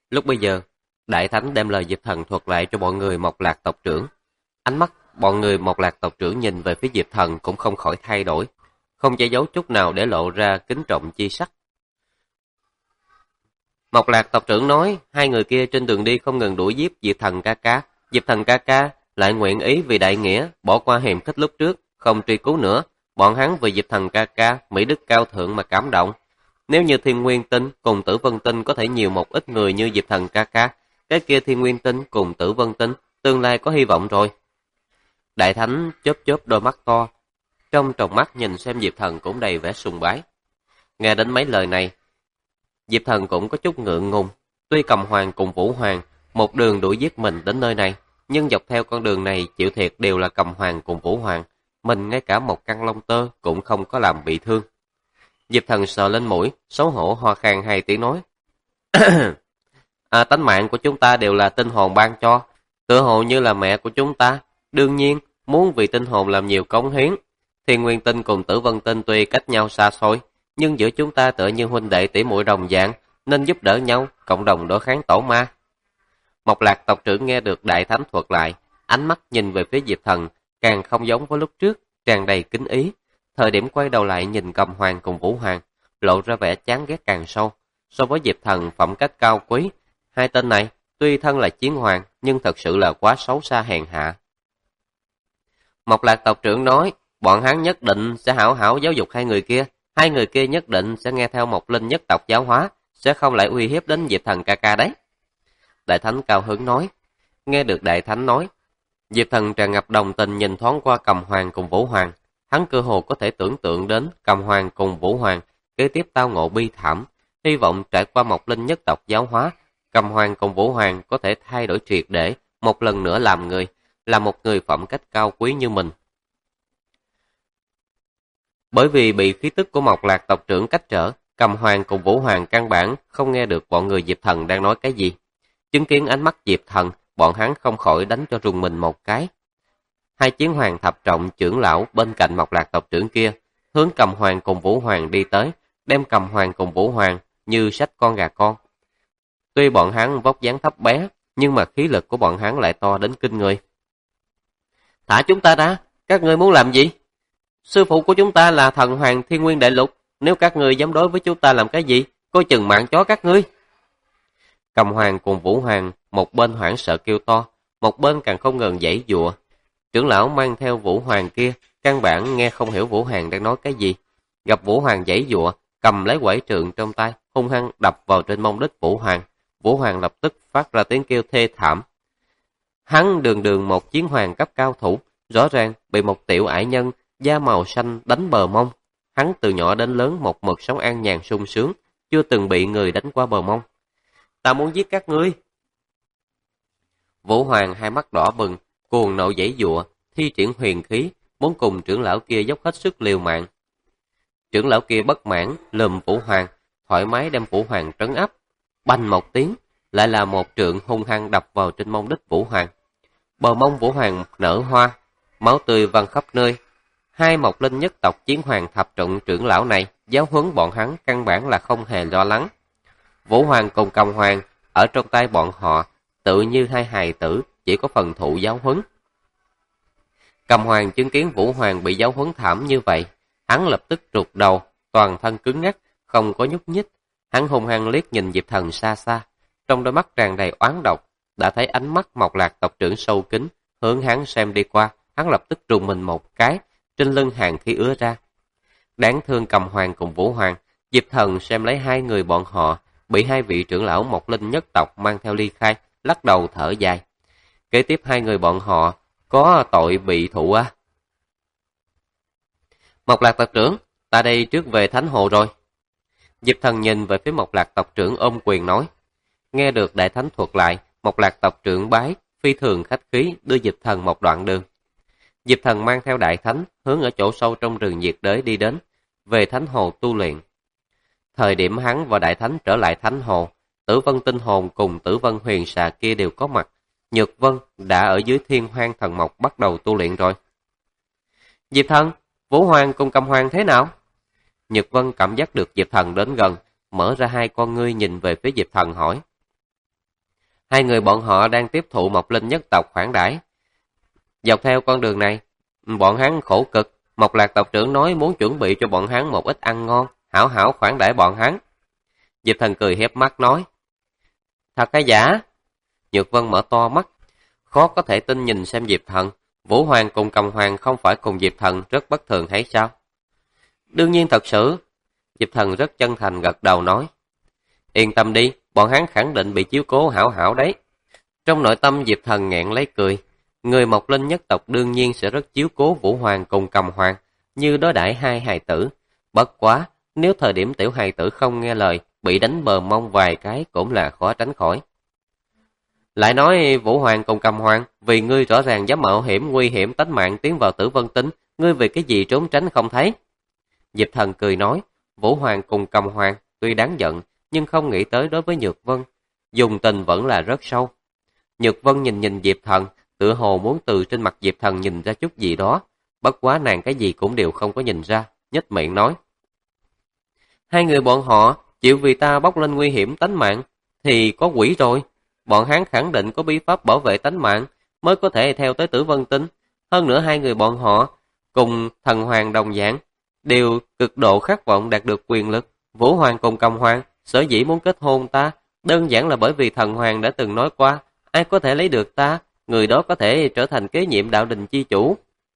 Lúc bây giờ, Đại Thánh đem lời Diệp Thần thuật lại cho mọi người Mộc Lạc tộc trưởng. Ánh mắt bọn người Mộc Lạc tộc trưởng nhìn về phía Diệp Thần cũng không khỏi thay đổi, không che giấu chút nào để lộ ra kính trọng chi sắc. Mộc Lạc tộc trưởng nói, hai người kia trên đường đi không ngừng đuổi giết Diệp Thần ca ca. Diệp Thần ca ca lại nguyện ý vì đại nghĩa, bỏ qua hiềm khích lúc trước, không truy cứu nữa. Bọn hắn vì Diệp Thần ca ca, mỹ đức cao thượng mà cảm động. Nếu như Thiên Nguyên Tinh cùng Tử Vân Tinh có thể nhiều một ít người như Diệp Thần ca ca, cái kia Thiên Nguyên Tinh cùng Tử Vân Tinh tương lai có hy vọng rồi. Đại Thánh chớp chớp đôi mắt to, trong tròng mắt nhìn xem Diệp Thần cũng đầy vẻ sùng bái. Nghe đến mấy lời này, Diệp Thần cũng có chút ngượng ngùng. Tuy Cầm Hoàng cùng Vũ Hoàng một đường đuổi giết mình đến nơi này, nhưng dọc theo con đường này chịu thiệt đều là Cầm Hoàng cùng Vũ Hoàng. Mình ngay cả một căn lông tơ cũng không có làm bị thương. Diệp Thần sờ lên mũi, xấu hổ ho khan hai tiếng nói. Tánh mạng của chúng ta đều là tinh hồn ban cho, tựa hồ như là mẹ của chúng ta. Đương nhiên, muốn vì tinh hồn làm nhiều cống hiến. Thiên Nguyên Tinh cùng Tử Vân Tinh tuy cách nhau xa xôi, nhưng giữa chúng ta tựa như huynh đệ tỷ muội đồng dạng, nên giúp đỡ nhau, cộng đồng đối kháng tổ ma. Mộc Lạc tộc trưởng nghe được Đại Thánh thuật lại, ánh mắt nhìn về phía Diệp Thần, càng không giống với lúc trước, tràn đầy kính ý. Thời điểm quay đầu lại nhìn Cầm Hoàng cùng Vũ Hoàng, lộ ra vẻ chán ghét càng sâu. So với Diệp Thần phẩm cách cao quý, hai tên này tuy thân là chiến hoàng, nhưng thật sự là quá xấu xa hèn hạ. Mộc Lạc tộc trưởng nói, bọn hắn nhất định sẽ hảo hảo giáo dục hai người kia nhất định sẽ nghe theo Mộc Linh nhất tộc giáo hóa, sẽ không lại uy hiếp đến Diệp Thần ca ca đấy. Đại Thánh cao hứng nói. Nghe được Đại Thánh nói, Diệp Thần tràn ngập đồng tình nhìn thoáng qua Cầm Hoàng cùng Vũ Hoàng. Hắn cơ hồ có thể tưởng tượng đến Cầm Hoàng cùng Vũ Hoàng kế tiếp tao ngộ bi thảm, hy vọng trải qua Mộc Linh nhất tộc giáo hóa, Cầm Hoàng cùng Vũ Hoàng có thể thay đổi triệt để, một lần nữa làm người, là một người phẩm cách cao quý như mình. Bởi vì bị khí tức của Mộc Lạc tộc trưởng cách trở, Cầm Hoàng cùng Vũ Hoàng căn bản không nghe được bọn người Diệp Thần đang nói cái gì. Chứng kiến ánh mắt Diệp Thần, bọn hắn không khỏi đánh cho rùng mình một cái. Hai chiến hoàng thập trọng trưởng lão bên cạnh Mộc Lạc tộc trưởng kia, hướng Cầm Hoàng cùng Vũ Hoàng đi tới, đem Cầm Hoàng cùng Vũ Hoàng như xách con gà con. Tuy bọn hắn vóc dáng thấp bé, nhưng mà khí lực của bọn hắn lại to đến kinh người. Thả chúng ta ra, các ngươi muốn làm gì? Sư phụ của chúng ta là thần hoàng Thiên Nguyên Đại Lục, nếu các ngươi dám đối với chúng ta làm cái gì, coi chừng mạng chó các ngươi. Cầm Hoàng cùng Vũ Hoàng, một bên hoảng sợ kêu to, một bên càng không ngừng giãy giụa. Trưởng lão mang theo Vũ Hoàng kia, căn bản nghe không hiểu Vũ Hoàng đang nói cái gì. Gặp Vũ Hoàng giãy giụa, cầm lấy quẩy trượng trong tay, hung hăng đập vào trên mông đít Vũ Hoàng. Vũ Hoàng lập tức phát ra tiếng kêu thê thảm. Hắn đường đường một chiến hoàng cấp cao thủ, rõ ràng bị một tiểu ải nhân da màu xanh đánh bờ mông. Hắn từ nhỏ đến lớn một mực sống an nhàn sung sướng, chưa từng bị người đánh qua bờ mông. Ta muốn giết các ngươi. Vũ Hoàng hai mắt đỏ bừng, cuồng nộ giãy giụa, thi triển huyền khí, muốn cùng trưởng lão kia dốc hết sức liều mạng. Trưởng lão kia bất mãn, lườm Vũ Hoàng, thoải mái đem Vũ Hoàng trấn áp. Bành một tiếng, lại là một trượng hung hăng đập vào trên mông đít Vũ Hoàng. Bờ mông Vũ Hoàng nở hoa, máu tươi văng khắp nơi. Hai Mộc Linh nhất tộc chiến hoàng thập trọng trưởng lão này giáo huấn bọn hắn căn bản là không hề lo lắng. Vũ Hoàng cùng Cầm Hoàng ở trong tay bọn họ tự như hai hài tử, chỉ có phần thụ giáo huấn. Cầm Hoàng chứng kiến Vũ Hoàng bị giáo huấn thảm như vậy, hắn lập tức rụt đầu, toàn thân cứng ngắc, không có nhúc nhích. Hắn hung hăng liếc nhìn Diệp Thần xa xa, trong đôi mắt tràn đầy oán độc, đã thấy ánh mắt Mộc Lạc tộc trưởng sâu kín, hướng hắn xem đi qua, hắn lập tức rùng mình một cái, trên lưng hàng khí ứa ra. Đáng thương Cầm Hoàng cùng Vũ Hoàng, Diệp Thần xem lấy hai người bọn họ, bị hai vị trưởng lão Mộc Linh nhất tộc mang theo ly khai, lắc đầu thở dài. Kế tiếp hai người bọn họ có tội bị thụ á. Mộc Lạc tộc trưởng, ta đây trước về Thánh Hồ rồi. Diệp Thần nhìn về phía Mộc Lạc tộc trưởng ôm quyền nói. Nghe được Đại Thánh thuật lại, Mộc Lạc tộc trưởng bái, phi thường khách khí đưa Diệp Thần một đoạn đường. Diệp Thần mang theo Đại Thánh hướng ở chỗ sâu trong rừng nhiệt đới đi đến, về Thánh Hồ tu luyện. Thời điểm hắn và Đại Thánh trở lại Thánh Hồ, Tử Vân Tinh Hồn cùng Tử Vân Huyền Xà kia đều có mặt. Nhược Vân đã ở dưới Thiên Hoang Thần Mộc bắt đầu tu luyện rồi. Diệp Thần, Vũ Hoàng cùng Cầm Hoàng thế nào? Nhược Vân cảm giác được Diệp Thần đến gần, mở ra hai con ngươi nhìn về phía Diệp Thần hỏi. Hai người bọn họ đang tiếp thụ Mộc Linh nhất tộc khoản đãi. Dọc theo con đường này, bọn hắn khổ cực, Mộc Lạc tộc trưởng nói muốn chuẩn bị cho bọn hắn một ít ăn ngon, hảo hảo khoản đãi bọn hắn. Diệp Thần cười hiếp mắt nói, thật hay giả? Nhược Vân mở to mắt, khó có thể tin nhìn xem Diệp Thần. Vũ Hoàng cùng Cầm Hoàng không phải cùng Diệp Thần rất bất thường hay sao? Đương nhiên thật sự. Diệp Thần rất chân thành gật đầu nói, yên tâm đi, bọn hắn khẳng định bị chiếu cố hảo hảo đấy. Trong nội tâm Diệp Thần nghẹn lấy cười, người Mộc Linh nhất tộc đương nhiên sẽ rất chiếu cố Vũ Hoàng cùng Cầm Hoàng, như đối đãi hai hài tử. Bất quá, nếu thời điểm tiểu hài tử không nghe lời, bị đánh bờ mông vài cái cũng là khó tránh khỏi. Lại nói Vũ Hoàng cùng Cầm Hoàng, vì ngươi rõ ràng dám mạo hiểm nguy hiểm tính mạng tiến vào Tử Vân Tinh, ngươi vì cái gì trốn tránh không thấy? Diệp Thần cười nói, Vũ Hoàng cùng Cầm Hoàng tuy đáng giận, nhưng không nghĩ tới đối với Nhược Vân, dùng tình vẫn là rất sâu. Nhược Vân nhìn Diệp Thần, tựa hồ muốn từ trên mặt Diệp Thần nhìn ra chút gì đó, bất quá nàng cái gì cũng đều không có nhìn ra, nhếch miệng nói. Hai người bọn họ chịu vì ta bốc lên nguy hiểm tánh mạng, thì có quỷ rồi. Bọn hắn khẳng định có bí pháp bảo vệ tánh mạng, mới có thể theo tới Tử Vân Tinh. Hơn nữa hai người bọn họ, cùng thần hoàng đồng dạng, đều cực độ khát vọng đạt được quyền lực. Vũ Hoàng cùng Cầm Hoàng, sở dĩ muốn kết hôn ta, đơn giản là bởi vì thần hoàng đã từng nói qua, ai có thể lấy được ta, người đó có thể trở thành kế nhiệm đạo đình chi chủ.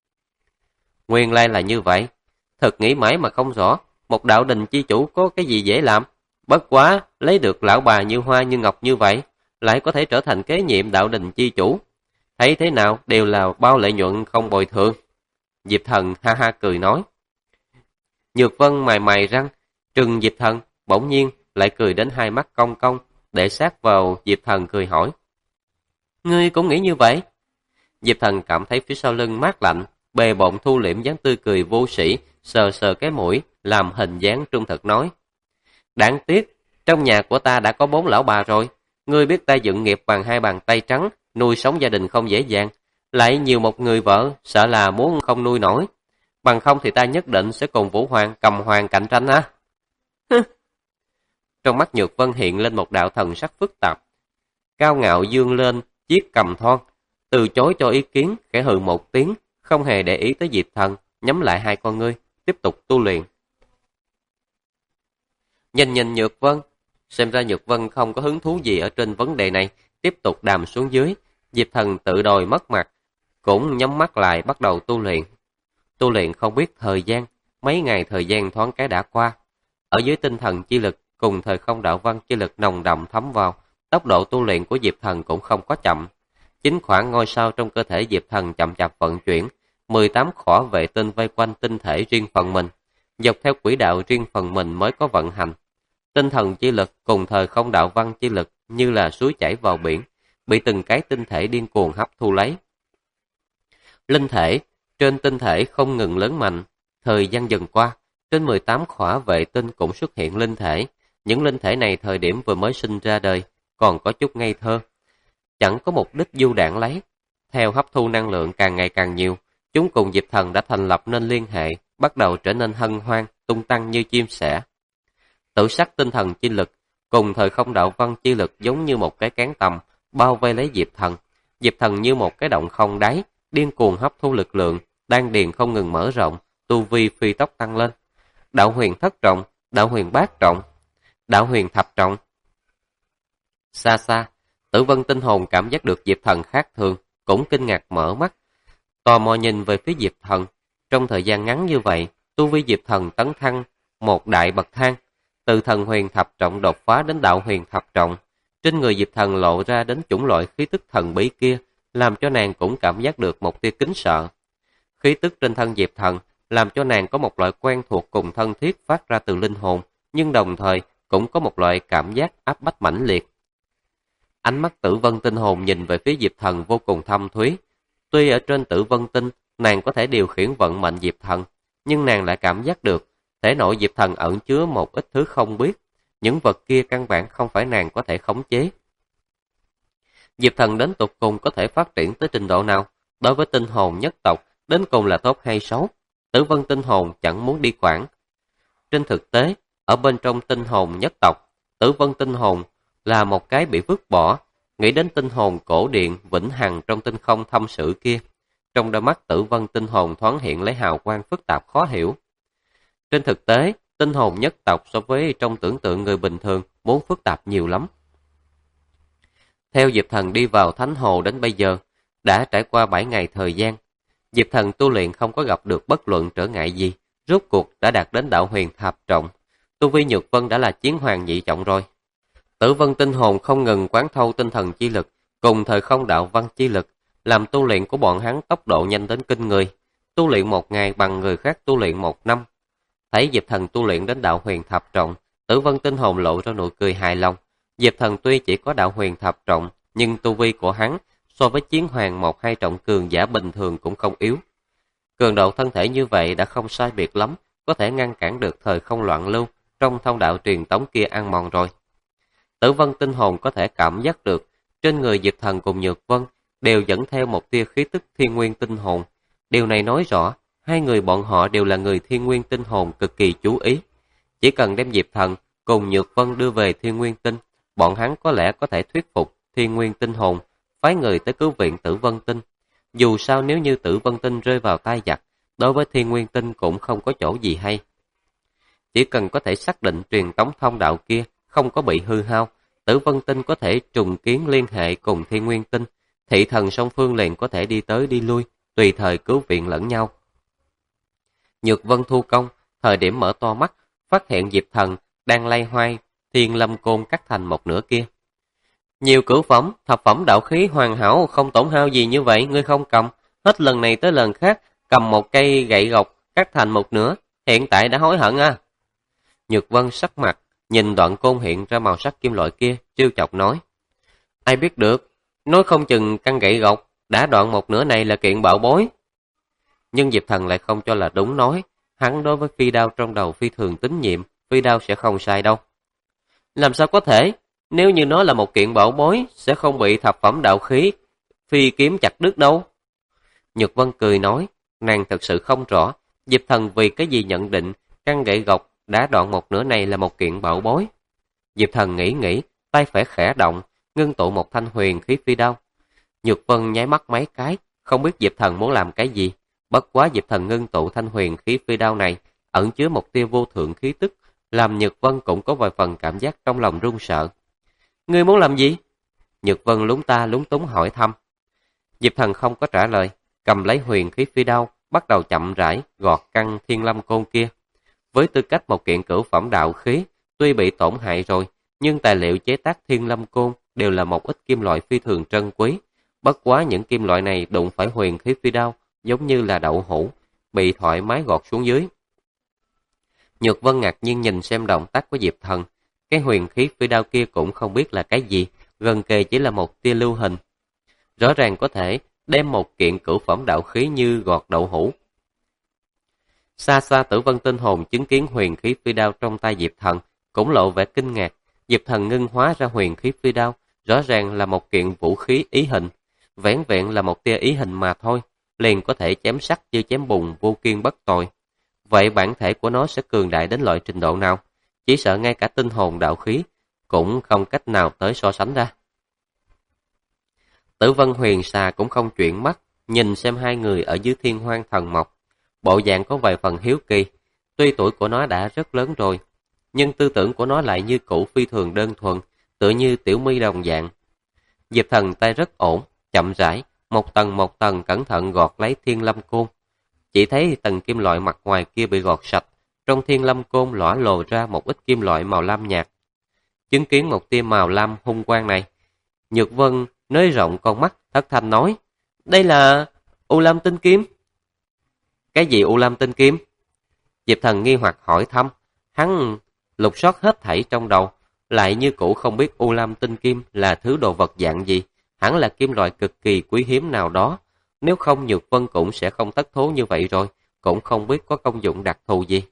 Nguyên lai là như vậy, thật nghĩ mãi mà không rõ, một đạo đình chi chủ có cái gì dễ làm, bất quá lấy được lão bà như hoa như ngọc như vậy, lại có thể trở thành kế nhiệm đạo đình chi chủ. Thấy thế nào đều là bao lợi nhuận không bồi thường. Diệp Thần ha ha cười nói. Nhược Vân mài mài răng, trừng Diệp Thần, bỗng nhiên lại cười đến hai mắt cong cong, để sát vào Diệp Thần cười hỏi. Ngươi cũng nghĩ như vậy? Diệp Thần cảm thấy phía sau lưng mát lạnh, bề bộn thu liễm dáng tươi cười vô sĩ, sờ sờ cái mũi, làm hình dáng trung thực nói. Đáng tiếc, trong nhà của ta đã có 4 lão bà rồi, ngươi biết ta dựng nghiệp bằng 2 bàn tay trắng, nuôi sống gia đình không dễ dàng, lại nhiều một người vợ, sợ là muốn không nuôi nổi. Bằng không thì ta nhất định sẽ cùng Vũ Hoàng, Cầm Hoàng cạnh tranh á. Trong mắt Nhược Vân hiện lên một đạo thần sắc phức tạp. Cao ngạo dương lên, chiếc cầm thon, từ chối cho ý kiến, khẽ hừ một tiếng, không hề để ý tới Diệp Thần, nhắm lại hai con ngươi, tiếp tục tu luyện. Nhìn Nhược Vân, xem ra Nhược Vân không có hứng thú gì ở trên vấn đề này, tiếp tục đàm xuống dưới. Diệp Thần tự đòi mất mặt, cũng nhắm mắt lại bắt đầu tu luyện. Tu luyện không biết thời gian, mấy ngày thời gian thoáng cái đã qua. Ở dưới tinh thần chi lực cùng thời không đạo văn chi lực nồng đậm thấm vào, tốc độ tu luyện của Diệp Thần cũng không có chậm. 9 khoảng ngôi sao trong cơ thể Diệp Thần chậm chạp vận chuyển, 18 khỏa vệ tinh vây quanh tinh thể riêng phần mình, dọc theo quỹ đạo riêng phần mình mới có vận hành. Tinh thần chi lực cùng thời không đạo văn chi lực như là suối chảy vào biển, bị từng cái tinh thể điên cuồng hấp thu lấy. Linh thể trên tinh thể không ngừng lớn mạnh, thời gian dần qua, trên 18 khỏa vệ tinh cũng xuất hiện linh thể. Những linh thể này thời điểm vừa mới sinh ra đời, còn có chút ngây thơ, chẳng có mục đích du đãng lấy. Theo hấp thu năng lượng càng ngày càng nhiều, chúng cùng Diệp Thần đã thành lập nên liên hệ, bắt đầu trở nên hân hoan, tung tăng như chim sẻ. Tự sắc tinh thần chi lực cùng thời không đạo văn chi lực giống như một cái cán tầm bao vây lấy Diệp Thần. Diệp Thần như một cái động không đáy, điên cuồng hấp thu lực lượng, đan điền không ngừng mở rộng, tu vi phi tốc tăng lên. Đạo huyền thất trọng, đạo huyền bát trọng, đạo huyền thập trọng. Xa xa, Tử Vân tinh hồn cảm giác được Diệp Thần khác thường, cũng kinh ngạc mở mắt, tò mò nhìn về phía Diệp Thần. Trong thời gian ngắn như vậy, tu vi Diệp Thần tấn thăng một đại bậc thang, từ thần huyền thập trọng đột phá đến đạo huyền thập trọng. Trên người Diệp Thần lộ ra đến chủng loại khí tức thần bí kia, làm cho nàng cũng cảm giác được một tia kính sợ. Khí tức trên thân Diệp Thần làm cho nàng có một loại quen thuộc cùng thân thiết phát ra từ linh hồn, nhưng đồng thời cũng có một loại cảm giác áp bách mãnh liệt. Ánh mắt Tử Vân tinh hồn nhìn về phía Diệp Thần vô cùng thâm thúy. Tuy ở trên Tử Vân tinh, nàng có thể điều khiển vận mệnh Diệp Thần, nhưng nàng lại cảm giác được thể nội Diệp Thần ẩn chứa một ít thứ không biết. Những vật kia căn bản không phải nàng có thể khống chế. Diệp Thần đến tột cùng có thể phát triển tới trình độ nào? Đối với tinh hồn nhất tộc, đến cùng là tốt hay xấu? Tử Vân tinh hồn chẳng muốn đi quản. Trên thực tế, ở bên trong tinh hồn nhất tộc, Tử Vân tinh hồn là một cái bị vứt bỏ, Nghĩ đến tinh hồn cổ điện vĩnh hằng trong tinh không thâm sử kia, trong đôi mắt Tử Vân tinh hồn thoáng hiện lấy hào quang phức tạp khó hiểu. Trên thực tế, tinh hồn nhất tộc so với trong tưởng tượng người bình thường muốn phức tạp nhiều lắm. Theo Diệp Thần đi vào Thánh Hồ đến bây giờ, đã trải qua 7 ngày thời gian. Diệp Thần tu luyện không có gặp được bất luận trở ngại gì, rốt cuộc đã đạt đến đạo huyền thập trọng. Tu vi Nhược Vân đã là chiến hoàng nhị trọng rồi. Tử Vân tinh hồn không ngừng quán thâu tinh thần chi lực, cùng thời không đạo văn chi lực, làm tu luyện của bọn hắn tốc độ nhanh đến kinh người. Tu luyện 1 ngày bằng người khác tu luyện 1 năm. Thấy Diệp Thần tu luyện đến đạo huyền thập trọng, Tử Vân tinh hồn lộ ra nụ cười hài lòng. Diệp Thần tuy chỉ có đạo huyền thập trọng, nhưng tu vi của hắn so với chiến hoàng 1-2 trọng cường giả bình thường cũng không yếu. Cường độ thân thể như vậy đã không sai biệt lắm, có thể ngăn cản được thời không loạn lưu trong thông đạo truyền tống kia ăn mòn rồi. Tử Vân tinh hồn có thể cảm giác được, trên người Diệp Thần cùng Nhược Vân đều dẫn theo một tia khí tức thiên nguyên tinh hồn. Điều này nói rõ, hai người bọn họ đều là người thiên nguyên tinh hồn cực kỳ chú ý. Chỉ cần đem Diệp Thần cùng Nhược Vân đưa về thiên nguyên tinh, bọn hắn có lẽ có thể thuyết phục thiên nguyên tinh hồn, phái người tới cứu viện Tử Vân tinh. Dù sao nếu như Tử Vân tinh rơi vào tay giặc, đối với thiên nguyên tinh cũng không có chỗ gì hay. Chỉ cần có thể xác định truyền tống thông đạo kia không có bị hư hao, Tử Vân tinh có thể trùng kiến liên hệ cùng thiên nguyên tinh, thị thần song phương liền có thể đi tới đi lui, tùy thời cứu viện lẫn nhau. Nhược Vân thu công, thời điểm mở to mắt, phát hiện Diệp Thần đang lay hoay thiên lâm côn cắt thành một nửa kia. Nhiều cửu phẩm, thập phẩm đạo khí hoàn hảo không tổn hao gì như vậy, ngươi không cầm, hết lần này tới lần khác, cầm một cây gậy gộc cắt thành một nửa, hiện tại đã hối hận à. Nhược Vân sắc mặt, nhìn đoạn côn hiện ra màu sắc kim loại kia, trêu chọc nói. Ai biết được, nói không chừng căn gậy gộc đã đoạn một nửa này là kiện bảo bối. Nhưng Diệp Thần lại không cho là đúng nói, hắn đối với phi đao trong đầu phi thường tín nhiệm, phi đao sẽ không sai đâu. Làm sao có thể, nếu như nó là một kiện bảo bối, sẽ không bị thập phẩm đạo khí, phi kiếm chặt đứt đâu. Nhược Vân cười nói, nàng thật sự không rõ, Diệp Thần vì cái gì nhận định căn gậy gộc đã đoạn một nửa này là một kiện bảo bối. Diệp Thần nghĩ, tay phải khẽ động, ngưng tụ một thanh huyền khí phi đao. Nhược Vân nháy mắt mấy cái, không biết Diệp Thần muốn làm cái gì. Bất quá Diệp Thần ngưng tụ thanh huyền khí phi đao này, ẩn chứa một tia vô thượng khí tức, làm Nhược Vân cũng có vài phần cảm giác trong lòng run sợ. Ngươi muốn làm gì? Nhược Vân lúng ta lúng túng hỏi thăm. Diệp Thần không có trả lời, cầm lấy huyền khí phi đao, bắt đầu chậm rãi gọt căn thiên lâm côn kia. Với tư cách một kiện cửu phẩm đạo khí, tuy bị tổn hại rồi, nhưng tài liệu chế tác thiên lâm côn đều là một ít kim loại phi thường trân quý. Bất quá những kim loại này đụng phải huyền khí phi đao, giống như là đậu hũ, bị thoải mái gọt xuống dưới. Nhược Vân ngạc nhiên nhìn xem động tác của Diệp Thần, cái huyền khí phi đao kia cũng không biết là cái gì, gần kề chỉ là một tia lưu hình. Rõ ràng có thể đem một kiện cửu phẩm đạo khí như gọt đậu hũ. Xa xa Tử Vân tinh hồn chứng kiến huyền khí phi đao trong tay Diệp Thần, cũng lộ vẻ kinh ngạc. Diệp Thần ngưng hóa ra huyền khí phi đao, rõ ràng là một kiện vũ khí ý hình, vẻn vẹn là một tia ý hình mà thôi, liền có thể chém sắt như chém bùn vô kiên bất tồi. Vậy bản thể của nó sẽ cường đại đến loại trình độ nào? Chỉ sợ ngay cả tinh hồn đạo khí cũng không cách nào tới so sánh ra. Tử Vân Huyền Xà cũng không chuyển mắt, nhìn xem hai người ở dưới Thiên Hoang Thần Mộc, bộ dạng có vài phần hiếu kỳ. Tuy tuổi của nó đã rất lớn rồi, nhưng tư tưởng của nó lại như cũ phi thường đơn thuần, tựa như tiểu mi đồng dạng. Diệp Thần tay rất ổn, chậm rãi, một tầng cẩn thận gọt lấy thiên lâm côn. Chỉ thấy tầng kim loại mặt ngoài kia bị gọt sạch, trong thiên lâm côn lõa lồ ra một ít kim loại màu lam nhạt. Chứng kiến một tia màu lam hung quang này, Nhược Vân nới rộng con mắt, thất thanh nói, đây là U Lam Tinh Kiếm. Cái gì U Lam Tinh Kiếm? Diệp Thần nghi hoặc hỏi thăm, hắn lục soát hết thảy trong đầu, lại như cũ không biết U Lam Tinh Kim là thứ đồ vật dạng gì, hẳn là kim loại cực kỳ quý hiếm nào đó. Nếu không Nhược Vân cũng sẽ không thất thố như vậy rồi, cũng không biết có công dụng đặc thù gì.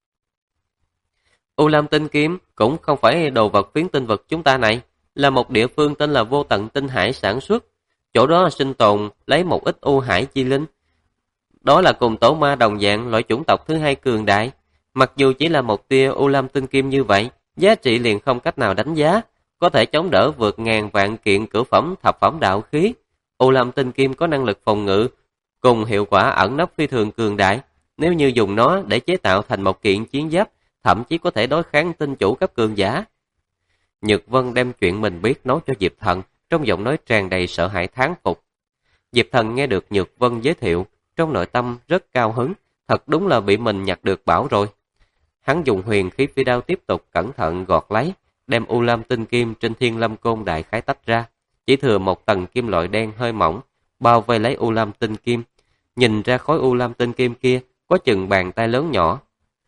U Lam Tinh Kiếm cũng không phải đồ vật phiến tinh vực chúng ta này, là một địa phương tên là Vô Tận Tinh Hải sản xuất. Chỗ đó sinh tồn lấy một ít U Hải chi linh. Đó là cùng tổ ma đồng dạng loại chủng tộc thứ hai cường đại. Mặc dù chỉ là một tia U Lam Tinh Kim như vậy, giá trị liền không cách nào đánh giá. có thể chống đỡ vượt ngàn vạn kiện cửu phẩm thập phẩm đạo khí. U Lam Tinh Kim có năng lực phòng ngự cùng hiệu quả ẩn nấp phi thường cường đại. Nếu như dùng nó để chế tạo thành một kiện chiến giáp, thậm chí có thể đối kháng tinh chủ cấp cường giả. Nhược Vân đem chuyện mình biết nói cho Diệp Thần, trong giọng nói tràn đầy sợ hãi thán phục. Diệp Thần nghe được Nhược Vân giới thiệu, trong nội tâm rất cao hứng, thật đúng là bị mình nhặt được bảo rồi. Hắn dùng huyền khí phi đao tiếp tục cẩn thận gọt lấy, đem U Lam Tinh Kim trên Thiên Lâm Côn đại khái tách ra, chỉ thừa một tầng kim loại đen hơi mỏng, bao vây lấy U Lam Tinh Kim. Nhìn ra khối U Lam Tinh Kim kia có chừng bàn tay lớn nhỏ.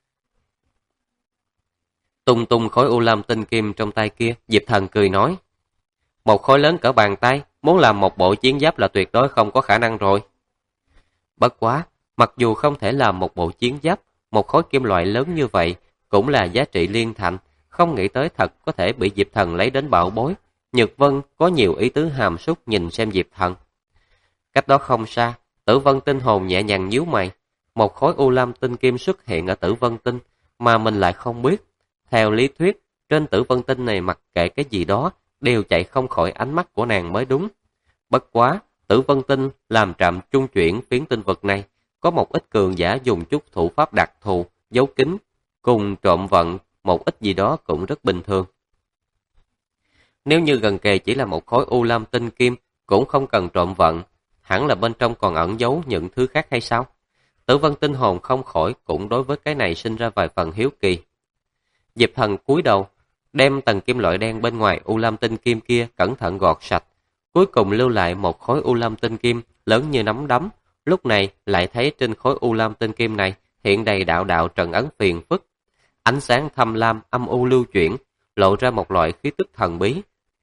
Tung tung khối U Lam Tinh Kim trong tay kia, Diệp Thần cười nói: một khối lớn cỡ bàn tay, muốn làm một bộ chiến giáp là tuyệt đối không có khả năng rồi. Bất quá, mặc dù không thể làm một bộ chiến giáp, một khối kim loại lớn như vậy cũng là giá trị liên thành, không nghĩ tới thật có thể bị Diệp Thần lấy đến bảo bối. Nhược Vân có nhiều ý tứ hàm súc nhìn xem Diệp Thần. Cách đó không xa, Tử Vân Tinh hồn nhẹ nhàng nhíu mày, một khối U Lam Tinh Kim xuất hiện ở Tử Vân Tinh mà mình lại không biết. Theo lý thuyết, trên Tử Vân Tinh này mặc kệ cái gì đó đều chạy không khỏi ánh mắt của nàng mới đúng. Bất quá, Tử Vân Tinh làm trạm trung chuyển phiến tinh vực này, có một ít cường giả dùng chút thủ pháp đặc thù, giấu kín, cùng trộm vận một ít gì đó cũng rất bình thường. Nếu như gần kề chỉ là một khối U Lam Tinh Kim, cũng không cần trộm vận, hẳn là bên trong còn ẩn giấu những thứ khác hay sao? Tử Vân Tinh hồn không khỏi cũng đối với cái này sinh ra vài phần hiếu kỳ. Diệp Thần cúi đầu, đem tầng kim loại đen bên ngoài U Lam Tinh Kim kia cẩn thận gọt sạch, cuối cùng lưu lại một khối U Lam Tinh Kim lớn như nắm đấm. Lúc này lại thấy trên khối U Lam Tinh Kim này hiện đầy đạo đạo trận ấn phiền phức, ánh sáng thâm lam âm u lưu chuyển, lộ ra một loại khí tức thần bí.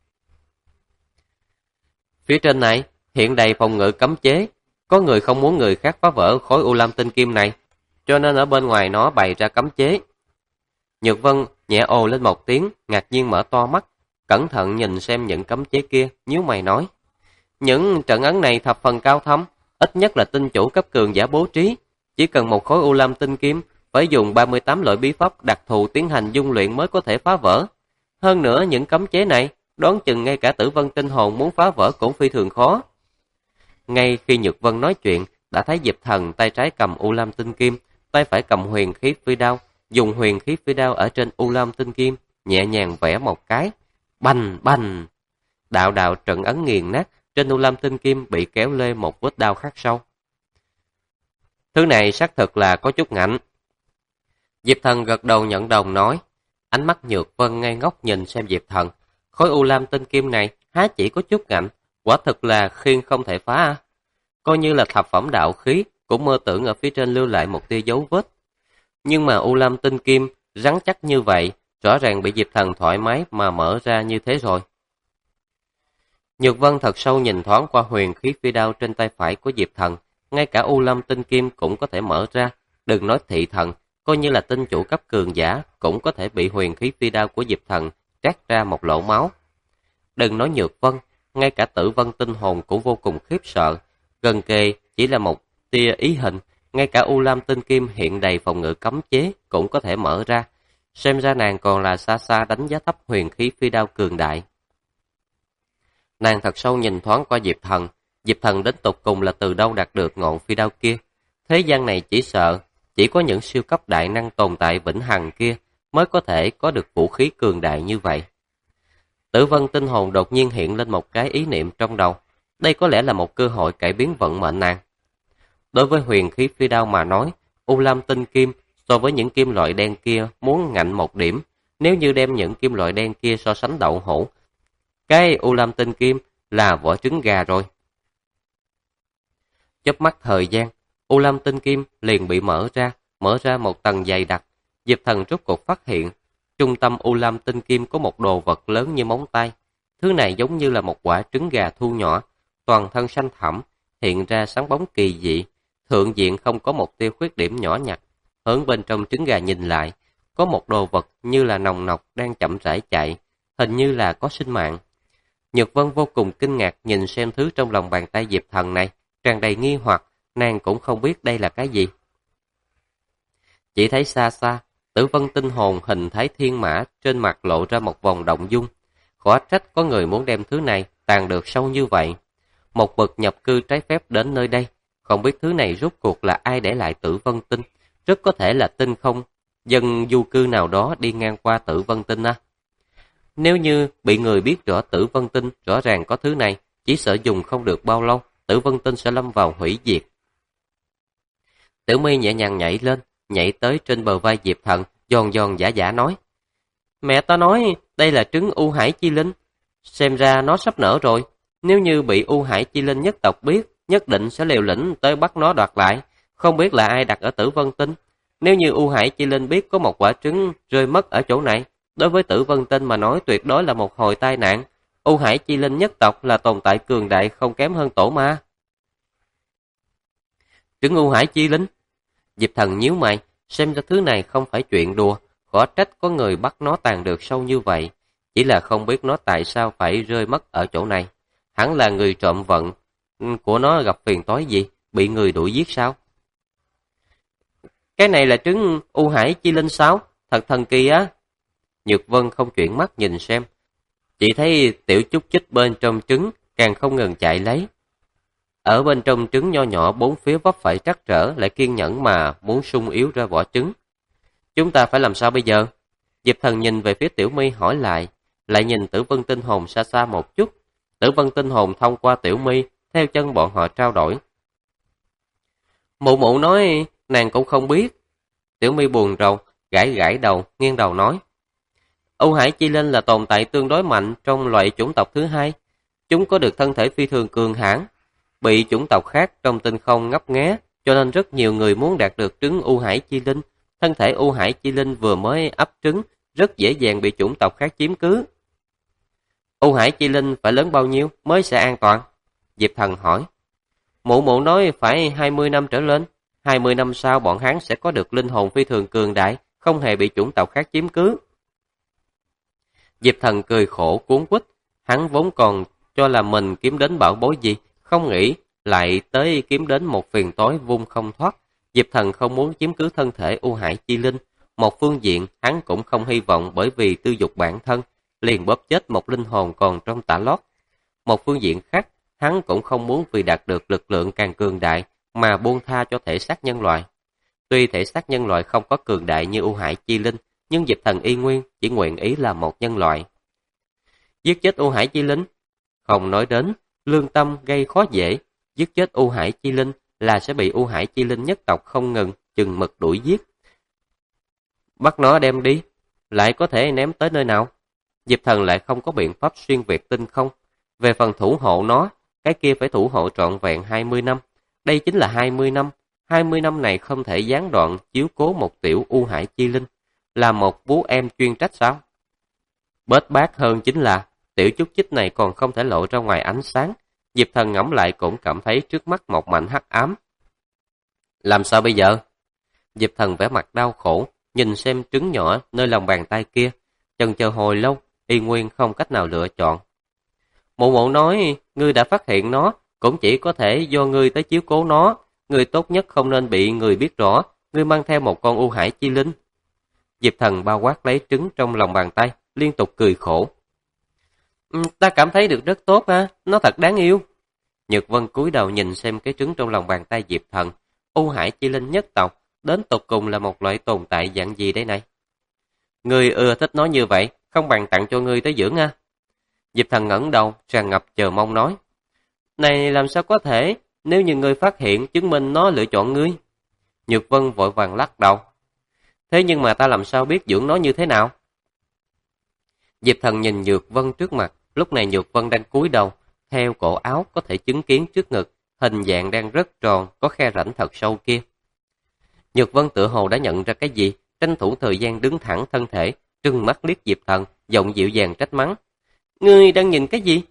Phía trên này hiện đầy phòng ngự cấm chế, có người không muốn người khác phá vỡ khối U Lam Tinh Kim này, cho nên ở bên ngoài nó bày ra cấm chế. Nhược Vân nhẹ ồ lên một tiếng, ngạc nhiên mở to mắt, cẩn thận nhìn xem những cấm chế kia, nhíu mày nói: những trận ấn này thập phần cao thâm, ít nhất là tinh chủ cấp cường giả bố trí, chỉ cần một khối U Lam Tinh Kim phải dùng 38 loại bí pháp đặc thù tiến hành dung luyện mới có thể phá vỡ. Hơn nữa những cấm chế này, đoán chừng ngay cả Tử Vân Tinh hồn muốn phá vỡ cũng phi thường khó. Ngay khi Nhược Vân nói chuyện, đã thấy Diệp Thần tay trái cầm U Lam Tinh Kim, tay phải cầm huyền khí phi đao, dùng huyền khí phi đao ở trên U Lam Tinh Kim nhẹ nhàng vẽ một cái, bành bành, đạo đạo trận ấn nghiền nát, trên U Lam Tinh Kim bị kéo lê một vết đao khắc sâu. Thứ này xác thực là có chút ngạnh. Diệp Thần gật đầu nhận đồng nói, ánh mắt Nhược Vân ngây ngốc nhìn xem Diệp Thần, khối U Lam Tinh Kim này há chỉ có chút ngạnh, quả thực là khiên không thể phá à. Coi như là thập phẩm đạo khí, cũng mơ tưởng ở phía trên lưu lại một tia dấu vết. Nhưng mà U Lam Tinh Kim rắn chắc như vậy, rõ ràng bị Diệp Thần thoải mái mà mở ra như thế rồi. Nhược Vân thật sâu nhìn thoáng qua huyền khí phi đao trên tay phải của Diệp Thần, ngay cả U Lam Tinh Kim cũng có thể mở ra, đừng nói thị thần, coi như là tinh chủ cấp cường giả cũng có thể bị huyền khí phi đao của Diệp Thần trát ra một lỗ máu. Đừng nói Nhược Vân, ngay cả Tử Vân Tinh hồn cũng vô cùng khiếp sợ, gần kề chỉ là một tia ý hình, ngay cả U Lam Tinh Kim hiện đầy phòng ngự cấm chế cũng có thể mở ra, xem ra nàng còn là xa xa đánh giá thấp huyền khí phi đao cường đại. Nàng thật sâu nhìn thoáng qua Diệp Thần đến tột cùng là từ đâu đạt được ngọn phi đao kia. Thế gian này chỉ sợ chỉ có những siêu cấp đại năng tồn tại vĩnh hằng kia mới có thể có được vũ khí cường đại như vậy. Tử Vân Tinh hồn đột nhiên hiện lên một cái ý niệm trong đầu, đây có lẽ là một cơ hội cải biến vận mệnh nàng. Đối với huyền khí phi đao mà nói, U Lam Tinh Kim so với những kim loại đen kia muốn ngạnh một điểm, nếu như đem những kim loại đen kia so sánh đậu hũ, cái U Lam Tinh Kim là vỏ trứng gà rồi. Chớp mắt thời gian, U Lam Tinh Kim liền bị mở ra một tầng dày đặc. Diệp Thần rốt cuộc phát hiện, trung tâm U Lam Tinh Kim có một đồ vật lớn như móng tay. Thứ này giống như là một quả trứng gà thu nhỏ, toàn thân xanh thẳm, hiện ra sáng bóng kỳ dị. Thượng diện không có một tia khuyết điểm nhỏ nhặt. Hướng bên trong trứng gà nhìn lại, có một đồ vật như là nòng nọc đang chậm rãi chạy, hình như là có sinh mạng. Nhược Vân vô cùng kinh ngạc nhìn xem thứ trong lòng bàn tay Diệp Thần này, tràn đầy nghi hoặc, nàng cũng không biết đây là cái gì. Chỉ thấy xa xa, Tử Vân Tinh hồn hình thái thiên mã trên mặt lộ ra một vòng động dung. Khó trách có người muốn đem thứ này tàng được sâu như vậy. Một bậc nhập cư trái phép đến nơi đây, không biết thứ này rốt cuộc là ai để lại Tử Vân Tinh. Rất có thể là tinh không dân du cư nào đó đi ngang qua Tử Vân Tinh à. Nếu như bị người biết rõ Tử Vân Tinh rõ ràng có thứ này, chỉ sợ dùng không được bao lâu, Tử Vân Tinh sẽ lâm vào hủy diệt. Tiểu My nhẹ nhàng nhảy lên, nhảy tới trên bờ vai Diệp Thần, giòn giòn giả giả nói: Mẹ ta nói đây là trứng U Hải Chi Linh, xem ra nó sắp nở rồi. Nếu như bị U Hải Chi Linh nhất tộc biết, nhất định sẽ liều lĩnh tới bắt nó đoạt lại. Không biết là ai đặt ở Tử Vân Tinh. Nếu như U Hải Chi Linh biết có một quả trứng rơi mất ở chỗ này, đối với Tử Vân Tinh mà nói tuyệt đối là một hồi tai nạn. U Hải Chi Linh nhất tộc là tồn tại cường đại không kém hơn tổ ma. Trứng U Hải Chi Linh? Diệp Thần nhíu mày, xem ra thứ này không phải chuyện đùa, khó trách có người bắt nó tàng được sâu như vậy. Chỉ là không biết nó tại sao phải rơi mất ở chỗ này. Hẳn là người trộm vận của nó gặp phiền toái gì, bị người đuổi giết sao? Cái này là trứng U Hải Chi Linh sao? Thật thần kỳ á. Nhược Vân không chuyển mắt nhìn xem. Chỉ thấy tiểu chút chích bên trong trứng càng không ngừng chạy lấy. Ở bên trong trứng nho nhỏ bốn phía vấp phải trắc trở lại kiên nhẫn mà muốn sung yếu ra vỏ trứng. Chúng ta phải làm sao bây giờ? Diệp Thần nhìn về phía Tiểu My hỏi lại nhìn Tử Vân Tinh Hồn xa xa một chút. Tử Vân Tinh Hồn thông qua Tiểu My theo chân bọn họ trao đổi. Mụ mụ nói nàng cũng không biết. Tiểu My buồn rầu, gãi gãi đầu, nghiêng đầu nói. U Hải Chi Linh là tồn tại tương đối mạnh trong loại chủng tộc thứ hai. Chúng có được thân thể phi thường cường hãn, bị chủng tộc khác trong tinh không ngấp nghé, cho nên rất nhiều người muốn đạt được trứng U Hải Chi Linh. Thân thể U Hải Chi Linh vừa mới ấp trứng, rất dễ dàng bị chủng tộc khác chiếm cứ. U Hải Chi Linh phải lớn bao nhiêu mới sẽ an toàn? Diệp Thần hỏi. Mụ mụ nói phải 20 năm trở lên. 20 năm sau bọn hắn sẽ có được linh hồn phi thường cường đại, không hề bị chủng tộc khác chiếm cứ. Diệp Thần cười khổ cuốn quýt, hắn vốn còn cho là mình kiếm đến bảo bối gì, không nghĩ lại tới kiếm đến một phiền toái vung không thoát. Diệp Thần không muốn chiếm cứ thân thể U Hải Chi Linh. Một phương diện, hắn cũng không hy vọng bởi vì tư dục bản thân, liền bóp chết một linh hồn còn trong tả lót. Một phương diện khác, hắn cũng không muốn vì đạt được lực lượng càng cường đại mà buông tha cho thể xác nhân loại. Tuy thể xác nhân loại không có cường đại như U Hải Chi Linh, nhưng Diệp Thần y nguyên chỉ nguyện ý là một nhân loại. Giết chết U Hải Chi Linh? Không nói đến, lương tâm gây khó dễ. Giết chết U Hải Chi Linh là sẽ bị U Hải Chi Linh nhất tộc không ngừng chừng mực đuổi giết. Bắt nó đem đi, lại có thể ném tới nơi nào? Diệp Thần lại không có biện pháp xuyên việt tinh không. Về phần thủ hộ nó, cái kia phải thủ hộ trọn vẹn 20 năm. Đây chính là 20 năm. 20 năm này không thể gián đoạn chiếu cố một tiểu U Hải Chi Linh. Là một bố em chuyên trách sao? Bết bát hơn chính là tiểu chút chích này còn không thể lộ ra ngoài ánh sáng. Diệp Thần ngẫm lại cũng cảm thấy trước mắt một mảnh hắc ám. Làm sao bây giờ? Diệp Thần vẻ mặt đau khổ, nhìn xem trứng nhỏ nơi lòng bàn tay kia. Chần chờ hồi lâu, y nguyên không cách nào lựa chọn. Mụ mụ nói, ngươi đã phát hiện nó, cũng chỉ có thể do ngươi tới chiếu cố nó. Ngươi tốt nhất không nên bị người biết rõ, ngươi mang theo một con U Hải Chi Linh. Diệp Thần bao quát lấy trứng trong lòng bàn tay, liên tục cười khổ. Ta cảm thấy được rất tốt ha, nó thật đáng yêu. Nhược Vân cúi đầu nhìn xem cái trứng trong lòng bàn tay Diệp Thần. U Hải Chi Linh nhất tộc, đến tột cùng là một loại tồn tại dạng gì đấy này? Ngươi ưa thích nó như vậy, không bằng tặng cho ngươi tới dưỡng ha. Diệp Thần ngẩng đầu, tràn ngập chờ mong nói. Này làm sao có thể, nếu như ngươi phát hiện chứng minh nó lựa chọn ngươi. Nhược Vân vội vàng lắc đầu. Thế nhưng mà ta làm sao biết dưỡng nó như thế nào? Diệp Thần nhìn Nhược Vân trước mặt, lúc này Nhược Vân đang cúi đầu, theo cổ áo có thể chứng kiến trước ngực, hình dạng đang rất tròn, có khe rãnh thật sâu kia. Nhược Vân tựa hồ đã nhận ra cái gì, tranh thủ thời gian đứng thẳng thân thể, trừng mắt liếc Diệp Thần, giọng dịu dàng trách mắng. Ngươi đang nhìn cái gì?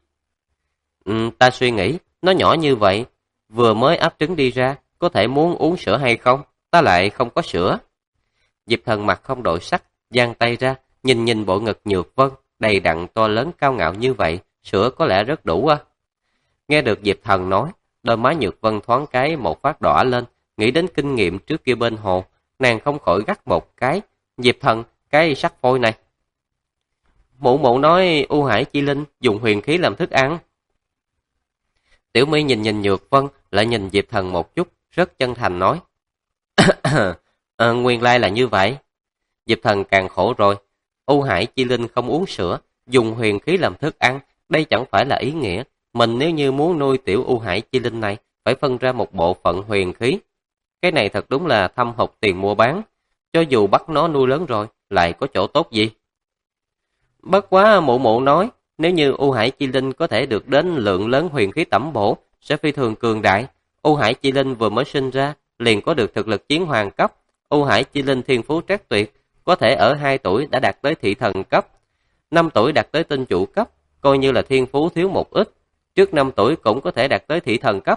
Ta suy nghĩ, nó nhỏ như vậy, vừa mới ấp trứng đi ra, có thể muốn uống sữa hay không? Ta lại không có sữa. Diệp Thần mặt không đổi sắc, giang tay ra, nhìn bộ ngực Nhược Vân, đầy đặn to lớn cao ngạo như vậy, sữa có lẽ rất đủ à. Nghe được Diệp Thần nói, đôi má Nhược Vân thoáng cái một phát đỏ lên, nghĩ đến kinh nghiệm trước kia bên hồ, nàng không khỏi gắt một cái. Diệp Thần, cái sắc phôi này. Mụ mụ nói U Hải Chi Linh dùng huyền khí làm thức ăn. Tiểu My nhìn nhìn Nhược Vân, lại nhìn Diệp Thần một chút, rất chân thành nói. Nguyên lai là như vậy. Diệp Thần càng khổ rồi. U Hải Chi Linh không uống sữa, dùng huyền khí làm thức ăn, đây chẳng phải là ý nghĩa. Mình nếu như muốn nuôi tiểu U Hải Chi Linh này, phải phân ra một bộ phận huyền khí. Cái này thật đúng là thâm hụt tiền mua bán. Cho dù bắt nó nuôi lớn rồi, lại có chỗ tốt gì? Bất quá mụ mụ nói, nếu như U Hải Chi Linh có thể được đến lượng lớn huyền khí tẩm bổ, sẽ phi thường cường đại. U Hải Chi Linh vừa mới sinh ra, liền có được thực lực chiến hoàng cấp. U Hải Chi Linh thiên phú trác tuyệt, có thể ở 2 tuổi đã đạt tới thị thần cấp, 5 tuổi đạt tới tinh chủ cấp, coi như là thiên phú thiếu một ít, trước 5 tuổi cũng có thể đạt tới thị thần cấp.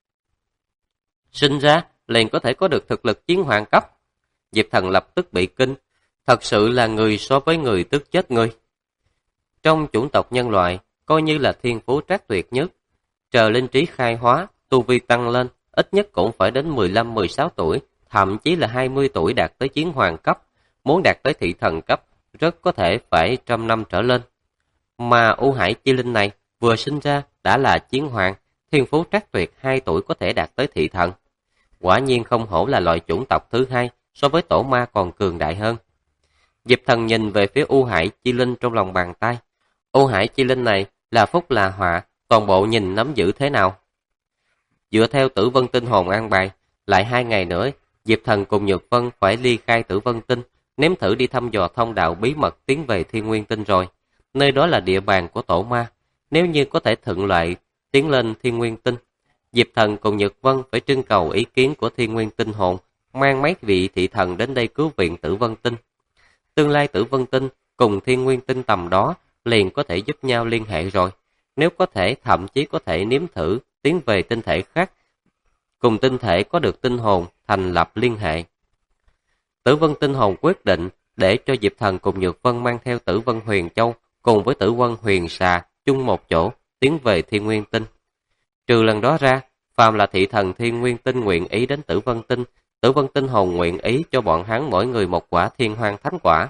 Sinh ra, liền có thể có được thực lực chiến hoàng cấp. Diệp Thần lập tức bị kinh, thật sự là người so với người tức chết người. Trong chủng tộc nhân loại, coi như là thiên phú trác tuyệt nhất, chờ linh trí khai hóa, tu vi tăng lên, ít nhất cũng phải đến 15-16 tuổi, thậm chí là 20 tuổi đạt tới chiến hoàng cấp, muốn đạt tới thị thần cấp, rất có thể phải 100 năm trở lên. Mà U Hải Chi Linh này, vừa sinh ra đã là chiến hoàng, thiên phú trác tuyệt 2 tuổi có thể đạt tới thị thần. Quả nhiên không hổ là loại chủng tộc thứ hai, so với tổ ma còn cường đại hơn. Diệp Thần nhìn về phía U Hải Chi Linh trong lòng bàn tay. U Hải Chi Linh này là phúc là họa, toàn bộ nhìn nắm giữ thế nào. Dựa theo Tử Vân Tinh hồn an bài, lại 2 ngày nữa, Diệp Thần cùng Nhược Vân phải ly khai Tử Vân Tinh, nếm thử đi thăm dò thông đạo bí mật tiến về Thiên Nguyên Tinh rồi. Nơi đó là địa bàn của tổ ma, nếu như có thể thuận lợi tiến lên Thiên Nguyên Tinh, Diệp Thần cùng Nhược Vân phải trưng cầu ý kiến của Thiên Nguyên Tinh hồn, mang mấy vị thị thần đến đây cứu viện Tử Vân Tinh. Tương lai Tử Vân Tinh cùng Thiên Nguyên Tinh tầm đó liền có thể giúp nhau liên hệ rồi. Nếu có thể, thậm chí có thể nếm thử tiến về tinh thể khác, cùng tinh thể có được tinh hồn thành lập liên hệ. Tử Vân Tinh hồn quyết định để cho Diệp Thần cùng Nhược Vân mang theo Tử Vân Huyền Châu cùng với Tử Vân Huyền Xà chung một chỗ tiến về Thiên Nguyên Tinh. Trừ lần đó ra, phàm là thị thần Thiên Nguyên Tinh nguyện ý đến Tử Vân Tinh hồn nguyện ý cho bọn hắn mỗi người một quả Thiên Hoang Thánh Quả.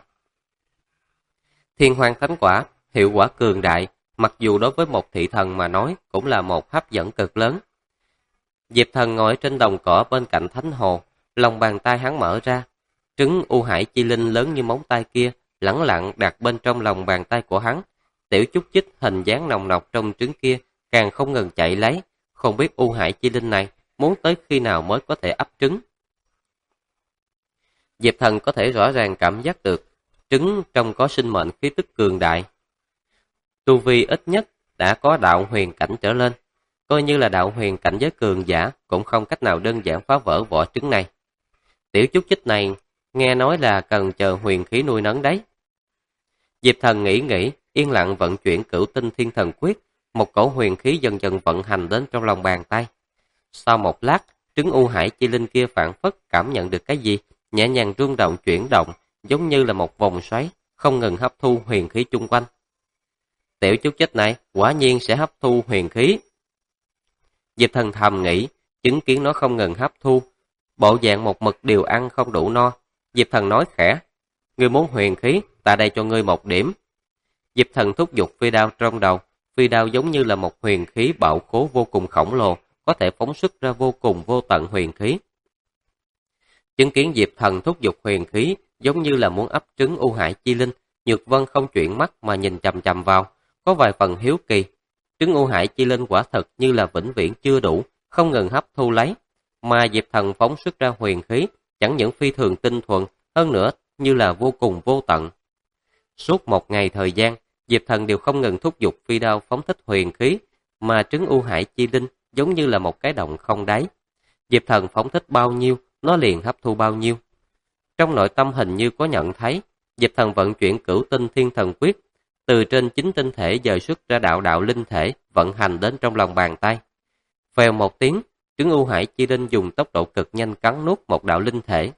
Thiên Hoang Thánh Quả hiệu quả cường đại, mặc dù đối với một thị thần mà nói cũng là một hấp dẫn cực lớn. Diệp Thần ngồi trên đồng cỏ bên cạnh thánh hồ, lòng bàn tay hắn mở ra, trứng U Hải Chi Linh lớn như móng tay kia lẳng lặng đặt bên trong lòng bàn tay của hắn. Tiểu chút chích hình dáng nồng nọc trong trứng kia càng không ngừng chạy lấy, không biết U Hải Chi Linh này muốn tới khi nào mới có thể ấp trứng. Diệp Thần có thể rõ ràng cảm giác được trứng trong có sinh mệnh khí tức cường đại. Tu vi ít nhất đã có đạo huyền cảnh trở lên, coi như là đạo huyền cảnh giới cường giả cũng không cách nào đơn giản phá vỡ vỏ trứng này. Tiểu chút chích này nghe nói là cần chờ huyền khí nuôi nấng đấy. Diệp Thần nghĩ, yên lặng vận chuyển Cửu Tinh Thiên Thần Quyết, một cổ huyền khí dần dần vận hành đến trong lòng bàn tay. Sau một lát, trứng U Hải Chi Linh kia phản phất cảm nhận được cái gì, nhẹ nhàng rung động chuyển động, giống như là một vòng xoáy, không ngừng hấp thu huyền khí chung quanh. Tiểu chút chết này quả nhiên sẽ hấp thu huyền khí. Diệp Thần thầm nghĩ, chứng kiến nó không ngừng hấp thu, bộ dạng một mực đều ăn không đủ no. Diệp Thần nói khẽ, ngươi muốn huyền khí, ta đây cho ngươi một điểm. Diệp Thần thúc giục phi đao trong đầu, phi đao giống như là một huyền khí bạo khố vô cùng khổng lồ, có thể phóng xuất ra vô cùng vô tận huyền khí. Chứng kiến Diệp Thần thúc giục huyền khí, giống như là muốn ấp trứng U Hải Chi Linh, Nhược Vân không chuyển mắt mà nhìn chằm chằm vào, có vài phần hiếu kỳ. Trứng U Hải Chi Linh quả thật như là vĩnh viễn chưa đủ, không ngừng hấp thu lấy, mà Diệp Thần phóng xuất ra huyền khí, chẳng những phi thường tinh thuần, hơn nữa như là vô cùng vô tận. Suốt một ngày thời gian, Diệp Thần đều không ngừng thúc giục phi đao phóng thích huyền khí, mà trứng U Hải Chi Linh giống như là một cái động không đáy. Diệp Thần phóng thích bao nhiêu, nó liền hấp thu bao nhiêu. Trong nội tâm hình như có nhận thấy, Diệp Thần vận chuyển Cửu Tinh Thiên Thần Quyết, từ trên 9 tinh thể dời xuất ra đạo đạo linh thể, vận hành đến trong lòng bàn tay. Vèo một tiếng, trứng U Hải Chi Linh dùng tốc độ cực nhanh cắn nuốt một đạo linh thể.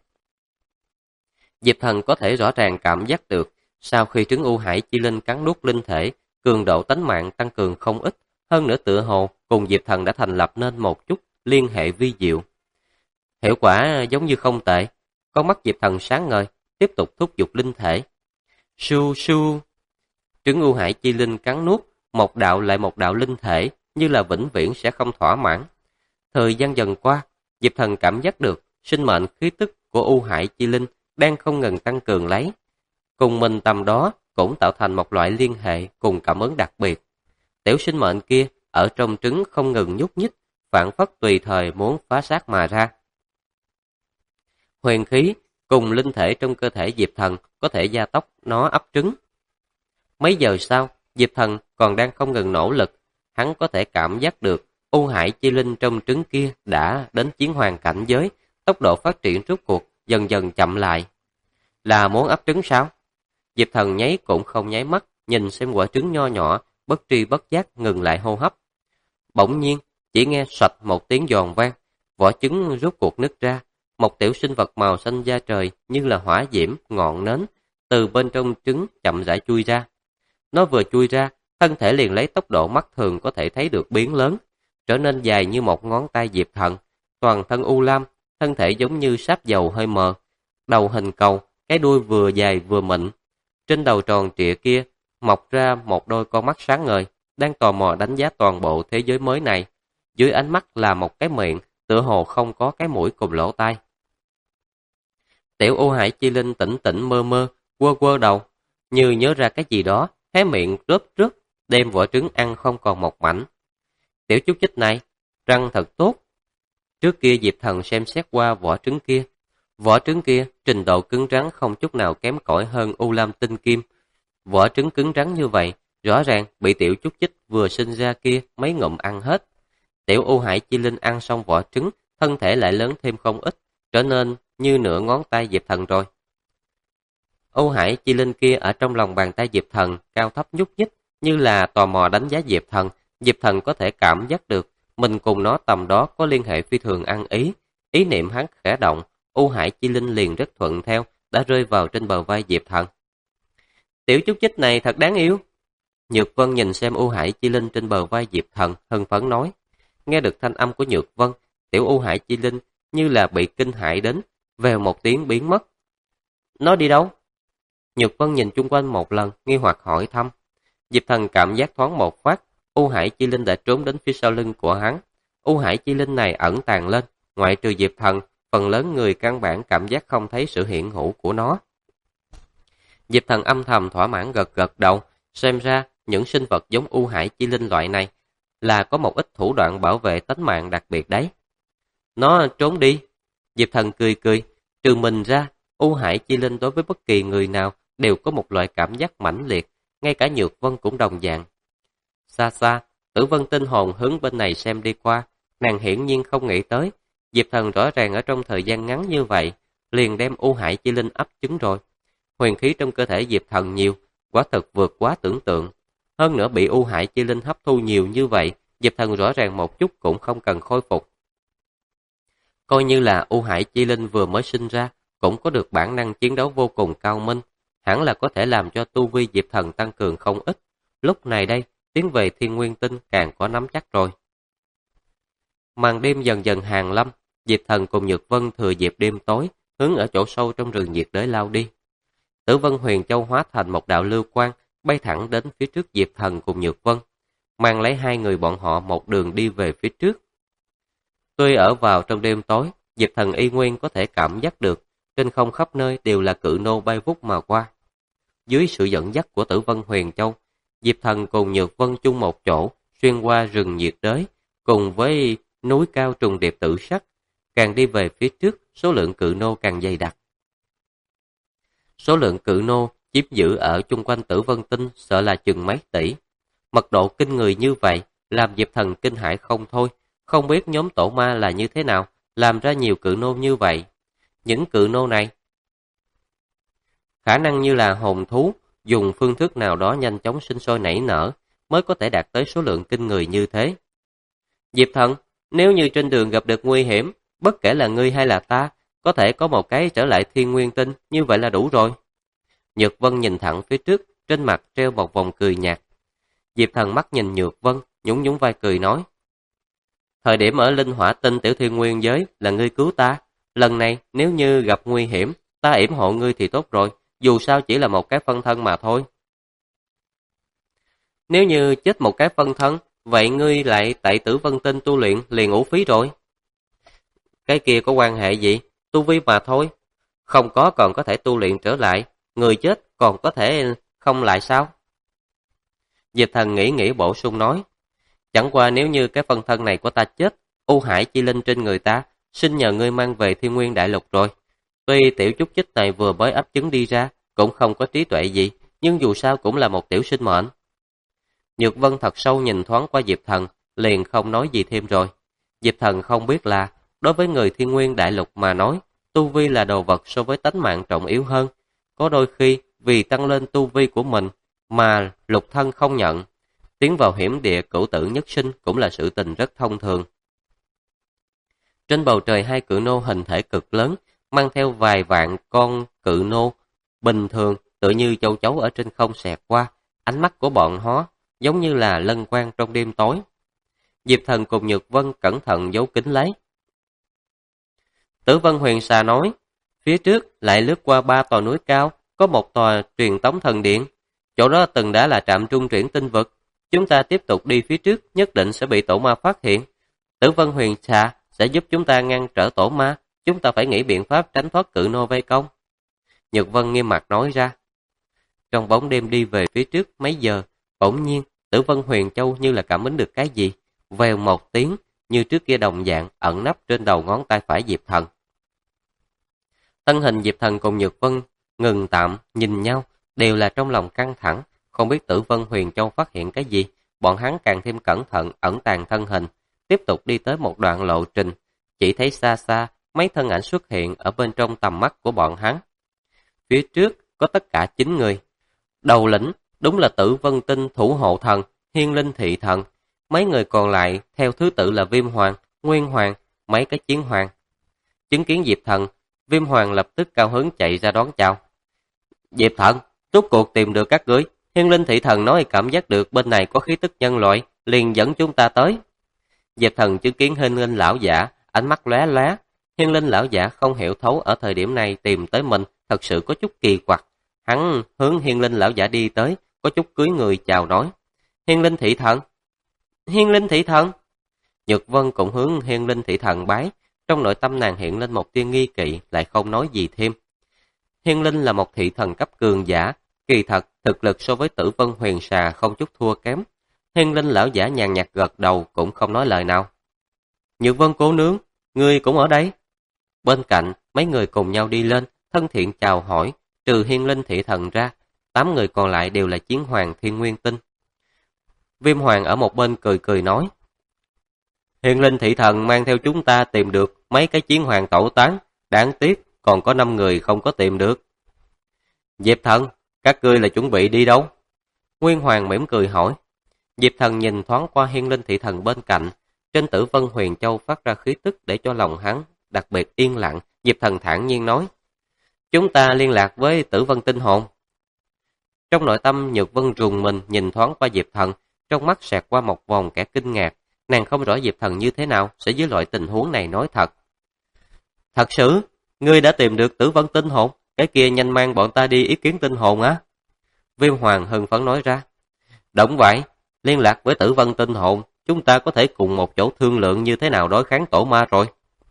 Diệp Thần có thể rõ ràng cảm giác được, sau khi trứng U Hải Chi Linh cắn nuốt linh thể, cường độ tánh mạng tăng cường không ít, hơn nữa tựa hồ cùng Diệp Thần đã thành lập nên một chút liên hệ vi diệu. Hiệu quả giống như không tệ, con mắt Diệp Thần sáng ngời, tiếp tục thúc giục linh thể. Su su. Trứng U Hải Chi Linh cắn nuốt, một đạo lại một đạo linh thể, như là vĩnh viễn sẽ không thỏa mãn. Thời gian dần qua, Diệp Thần cảm giác được sinh mệnh khí tức của U Hải Chi Linh đang không ngừng tăng cường lấy. Cùng mình tầm đó cũng tạo thành một loại liên hệ cùng cảm ứng đặc biệt. Tiểu sinh mệnh kia ở trong trứng không ngừng nhúc nhích, phản phất tùy thời muốn phá xác mà ra. Huyền khí cùng linh thể trong cơ thể Diệp Thần có thể gia tốc nó ấp trứng. Mấy giờ sau, Diệp Thần còn đang không ngừng nỗ lực, hắn có thể cảm giác được U Hải Chi Linh trong trứng kia đã đến chiến hoàng cảnh giới, tốc độ phát triển rốt cuộc dần dần chậm lại. Là muốn ấp trứng sao? Diệp Thần nháy cũng không nháy mắt, nhìn xem quả trứng nho nhỏ, bất tri bất giác ngừng lại hô hấp. Bỗng nhiên, chỉ nghe soạch một tiếng giòn vang, vỏ trứng rốt cuộc nứt ra, một tiểu sinh vật màu xanh da trời như là hỏa diễm, ngọn nến, từ bên trong trứng chậm rãi chui ra. Nó vừa chui ra, thân thể liền lấy tốc độ mắt thường có thể thấy được biến lớn, trở nên dài như một ngón tay Diệp Thần, toàn thân u lam, thân thể giống như sáp dầu hơi mờ, đầu hình cầu, cái đuôi vừa dài vừa mịn. Trên đầu tròn trịa kia mọc ra một đôi con mắt sáng ngời, đang tò mò đánh giá toàn bộ thế giới mới này. Dưới ánh mắt là một cái miệng, tựa hồ không có cái mũi cùng lỗ tai. Tiểu U Hải Chi Linh tỉnh tỉnh mơ mơ, quơ quơ đầu, như nhớ ra cái gì đó, hé miệng rớp rớp, đem vỏ trứng ăn không còn một mảnh. Tiểu chút chích này, răng thật tốt. Trước kia Diệp Thần xem xét qua vỏ trứng kia trình độ cứng rắn không chút nào kém cỏi hơn U Lam Tinh Kim. Vỏ trứng cứng rắn như vậy, rõ ràng bị tiểu chút chích vừa sinh ra kia mấy ngụm ăn hết. Tiểu U Hải Chi Linh ăn xong vỏ trứng, thân thể lại lớn thêm không ít, trở nên như nửa ngón tay Diệp Thần rồi. U Hải Chi Linh kia ở trong lòng bàn tay Diệp Thần, cao thấp nhúc nhích, như là tò mò đánh giá Diệp Thần. Diệp Thần có thể cảm giác được, mình cùng nó tầm đó có liên hệ phi thường ăn ý. Ý niệm hắn khẽ động, U Hải Chi Linh liền rất thuận theo, đã rơi vào trên bờ vai Diệp Thần. Tiểu chút chích này thật đáng yêu. Nhược Vân nhìn xem U Hải Chi Linh trên bờ vai Diệp Thần, hưng phấn nói. Nghe được thanh âm của Nhược Vân, tiểu U Hải Chi Linh như là bị kinh hãi đến, vèo một tiếng biến mất. Nó đi đâu? Nhược Vân nhìn chung quanh một lần, nghi hoặc hỏi thăm. Diệp Thần cảm giác thoáng một phát, U Hải Chi Linh đã trốn đến phía sau lưng của hắn. U Hải Chi Linh này ẩn tàng lên, ngoại trừ Diệp Thần, phần lớn người căn bản cảm giác không thấy sự hiện hữu của nó. Diệp Thần âm thầm thỏa mãn gật gật đầu, xem ra những sinh vật giống U Hải Chi Linh loại này là có một ít thủ đoạn bảo vệ tính mạng đặc biệt đấy. Nó trốn đi. Diệp Thần cười cười, trừ mình ra, U Hải Chi Linh đối với bất kỳ người nào đều có một loại cảm giác mãnh liệt, ngay cả Nhược Vân cũng đồng dạng. Xa xa, Tử Vân tinh hồn hướng bên này xem đi qua, nàng hiển nhiên không nghĩ tới, Diệp Thần rõ ràng ở trong thời gian ngắn như vậy, liền đem U Hải Chi Linh ấp trứng rồi. Huyền khí trong cơ thể Diệp Thần nhiều, quả thực vượt quá tưởng tượng. Hơn nữa bị U Hải Chi Linh hấp thu nhiều như vậy, Diệp Thần rõ ràng một chút cũng không cần khôi phục. Coi như là U Hải Chi Linh vừa mới sinh ra, cũng có được bản năng chiến đấu vô cùng cao minh, hẳn là có thể làm cho tu vi Diệp Thần tăng cường không ít. Lúc này đây, tiến về Thiên Nguyên Tinh càng có nắm chắc rồi. Màn đêm dần dần hàng lâm, Diệp Thần cùng Nhược Vân thừa dịp đêm tối, hướng ở chỗ sâu trong rừng nhiệt đới lao đi. Tử Vân Huyền Châu hóa thành một đạo lưu quang, bay thẳng đến phía trước Diệp Thần cùng Nhược Vân, mang lấy hai người bọn họ một đường đi về phía trước. Tuy ở vào trong đêm tối, Diệp Thần y nguyên có thể cảm giác được, trên không khắp nơi đều là cự nô bay vút mà qua. Dưới sự dẫn dắt của Tử Vân Huyền Châu, Diệp Thần cùng Nhược Vân chung một chỗ, xuyên qua rừng nhiệt đới, cùng với núi cao trùng điệp tự sắc. Càng đi về phía trước, số lượng cự nô càng dày đặc. Số lượng cự nô chiếm giữ ở chung quanh Tử Vân Tinh sợ là chừng mấy tỷ. Mật độ kinh người như vậy, làm Diệp Thần kinh hãi không thôi, không biết nhóm tổ ma là như thế nào, làm ra nhiều cự nô như vậy. Những cự nô này, khả năng như là hồn thú, dùng phương thức nào đó nhanh chóng sinh sôi nảy nở, mới có thể đạt tới số lượng kinh người như thế. Diệp Thần, nếu như trên đường gặp được nguy hiểm, bất kể là ngươi hay là ta, có thể có một cái trở lại Thiên Nguyên Tinh, như vậy là đủ rồi. Nhược Vân nhìn thẳng phía trước, trên mặt treo một vòng cười nhạt. Diệp Thần mắt nhìn Nhược Vân, nhún nhún vai cười nói. Thời điểm ở Linh Hỏa Tinh Tiểu Thiên Nguyên giới là ngươi cứu ta, lần này nếu như gặp nguy hiểm, ta yểm hộ ngươi thì tốt rồi, dù sao chỉ là một cái phân thân mà thôi. Nếu như chết một cái phân thân, vậy ngươi lại tại Tử Vân Tinh tu luyện liền uổng phí rồi. Cái kia có quan hệ gì? Tu vi mà thôi. Không có còn có thể tu luyện trở lại, người chết còn có thể không lại sao? Diệp Thần nghĩ bổ sung nói. Chẳng qua nếu như cái phân thân này của ta chết, U Hải chi linh trên người ta, xin nhờ ngươi mang về Thiên Nguyên Đại Lục rồi. Tuy tiểu chút chích này vừa mới ấp trứng đi ra, cũng không có trí tuệ gì, nhưng dù sao cũng là một tiểu sinh mệnh. Nhược Vân thật sâu nhìn thoáng qua Diệp Thần, liền không nói gì thêm rồi. Diệp Thần không biết là, đối với người Thiên Nguyên Đại Lục mà nói, tu vi là đồ vật so với tánh mạng trọng yếu hơn. Có đôi khi, vì tăng lên tu vi của mình, mà lục thân không nhận. Tiến vào hiểm địa cửu tử nhất sinh cũng là sự tình rất thông thường. Trên bầu trời hai cự nô hình thể cực lớn, mang theo vài vạn con cự nô, bình thường tự như châu chấu ở trên không xẹt qua, ánh mắt của bọn họ giống như là lân quang trong đêm tối. Diệp Thần cùng Nhược Vân cẩn thận giấu kín lấy. Tử Vân Huyền Xà nói, phía trước lại lướt qua 3 tòa núi cao, có một tòa truyền tống thần điện, chỗ đó từng đã là trạm trung chuyển tinh vực. Chúng ta tiếp tục đi phía trước, nhất định sẽ bị tổ ma phát hiện. Tử Vân Huyền Xà sẽ giúp chúng ta ngăn trở tổ ma, chúng ta phải nghĩ biện pháp tránh thoát cự nô vây công. Nhược Vân nghiêm mặt nói ra. Trong bóng đêm đi về phía trước mấy giờ, bỗng nhiên, Tử Vân Huyền Châu như là cảm ứng được cái gì, vèo một tiếng, như trước kia đồng dạng ẩn nấp trên đầu ngón tay phải Diệp Thần. Thân hình Diệp Thần cùng Nhược Vân ngừng tạm, nhìn nhau, đều là trong lòng căng thẳng, không biết Tử Vân Huyền Châu phát hiện cái gì, bọn hắn càng thêm cẩn thận ẩn tàng thân hình, tiếp tục đi tới một đoạn lộ trình, chỉ thấy xa xa mấy thân ảnh xuất hiện ở bên trong tầm mắt của bọn hắn. Phía trước có tất cả 9 người. Đầu lĩnh đúng là Tử Vân Tinh thủ hộ thần, Hiên Linh thị thần. Mấy người còn lại theo thứ tự là Viêm Hoàng, Nguyên Hoàng, mấy cái chiến hoàng. Chứng kiến Diệp Thần, Viêm Hoàng lập tức cao hứng chạy ra đón chào. Diệp Thần, rốt cuộc tìm được các ngươi. Hiên Linh thị thần nói cảm giác được bên này có khí tức nhân loại, liền dẫn chúng ta tới. Diệp Thần chứng kiến Hiên Linh lão giả, ánh mắt lóe lóe. Hiên Linh lão giả không hiểu thấu ở thời điểm này tìm tới mình, thật sự có chút kỳ quặc. Hắn hướng Hiên Linh lão giả đi tới, có chút cúi người chào nói. Hiên Linh thị thần. Hiên Linh thị thần. Nhược Vân cũng hướng Hiên Linh thị thần bái, trong nội tâm nàng hiện lên một tia nghi kỵ, lại không nói gì thêm. Hiên Linh là một thị thần cấp cường giả, kỳ thật thực lực so với Tử Vân Huyền Xà không chút thua kém. Hiên Linh lão giả nhàn nhạt gật đầu cũng không nói lời nào. Nhược Vân cô nương, ngươi cũng ở đây. Bên cạnh, mấy người cùng nhau đi lên, thân thiện chào hỏi, trừ Hiên Linh thị thần ra, 8 người còn lại đều là chiến hoàng Thiên Nguyên Tinh. Viêm Hoàng ở một bên cười cười nói. Hiên Linh thị thần mang theo chúng ta tìm được mấy cái chiến hoàng tẩu tán, đáng tiếc còn có 5 người không có tìm được. Diệp Thần, các ngươi là chuẩn bị đi đâu? Nguyên Hoàng mỉm cười hỏi. Diệp Thần nhìn thoáng qua Hiên Linh thị thần bên cạnh, trên Tử Vân Huyền Châu phát ra khí tức để cho lòng hắn đặc biệt yên lặng. Diệp Thần thản nhiên nói. Chúng ta liên lạc với Tử Vân Tinh Hồn. Trong nội tâm Nhược Vân rùng mình nhìn thoáng qua Diệp Thần, trong mắt xẹt qua một vòng kẻ kinh ngạc. Nàng không rõ Diệp Thần như thế nào sẽ dưới loại tình huống này nói thật. Thật sự, ngươi đã tìm được Tử Vân Tinh Hồn, cái kia nhanh mang bọn ta đi ý kiến tinh hồn á. Viêm Hoàng hưng phấn nói ra. Đúng vậy, liên lạc với Tử Vân Tinh Hồn, chúng ta có thể cùng một chỗ thương lượng như thế nào đối kháng tổ ma rồi.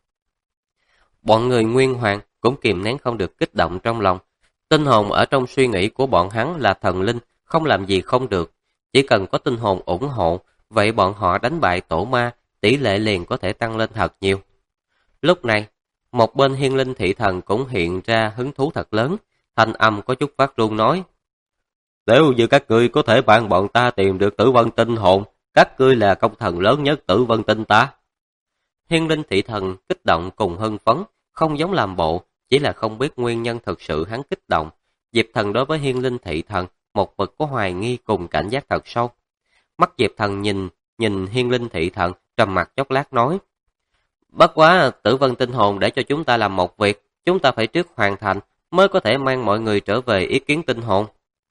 Bọn người Nguyên Hoàng cũng kìm nén không được kích động trong lòng. Tinh hồn ở trong suy nghĩ của bọn hắn là thần linh, không làm gì không được. Chỉ cần có tinh hồn ủng hộ, vậy bọn họ đánh bại tổ ma, tỷ lệ liền có thể tăng lên thật nhiều. Lúc này, một bên Hiên Linh thị thần cũng hiện ra hứng thú thật lớn, thanh âm có chút phát run nói. Nếu như các ngươi có thể bạn bọn ta tìm được Tử Vân Tinh Hồn, các ngươi là công thần lớn nhất Tử Vân Tinh ta. Hiên Linh thị thần kích động cùng hưng phấn, không giống làm bộ, chỉ là không biết nguyên nhân thực sự hắn kích động. Diệp Thần đối với Hiên Linh thị thần, một vật có hoài nghi cùng cảnh giác thật sâu. Mắt Diệp Thần nhìn Hiên Linh thị thần, trầm mặt chốc lát nói. Bất quá Tử Vân Tinh Hồn để cho chúng ta làm một việc, chúng ta phải trước hoàn thành, mới có thể mang mọi người trở về ý kiến tinh hồn.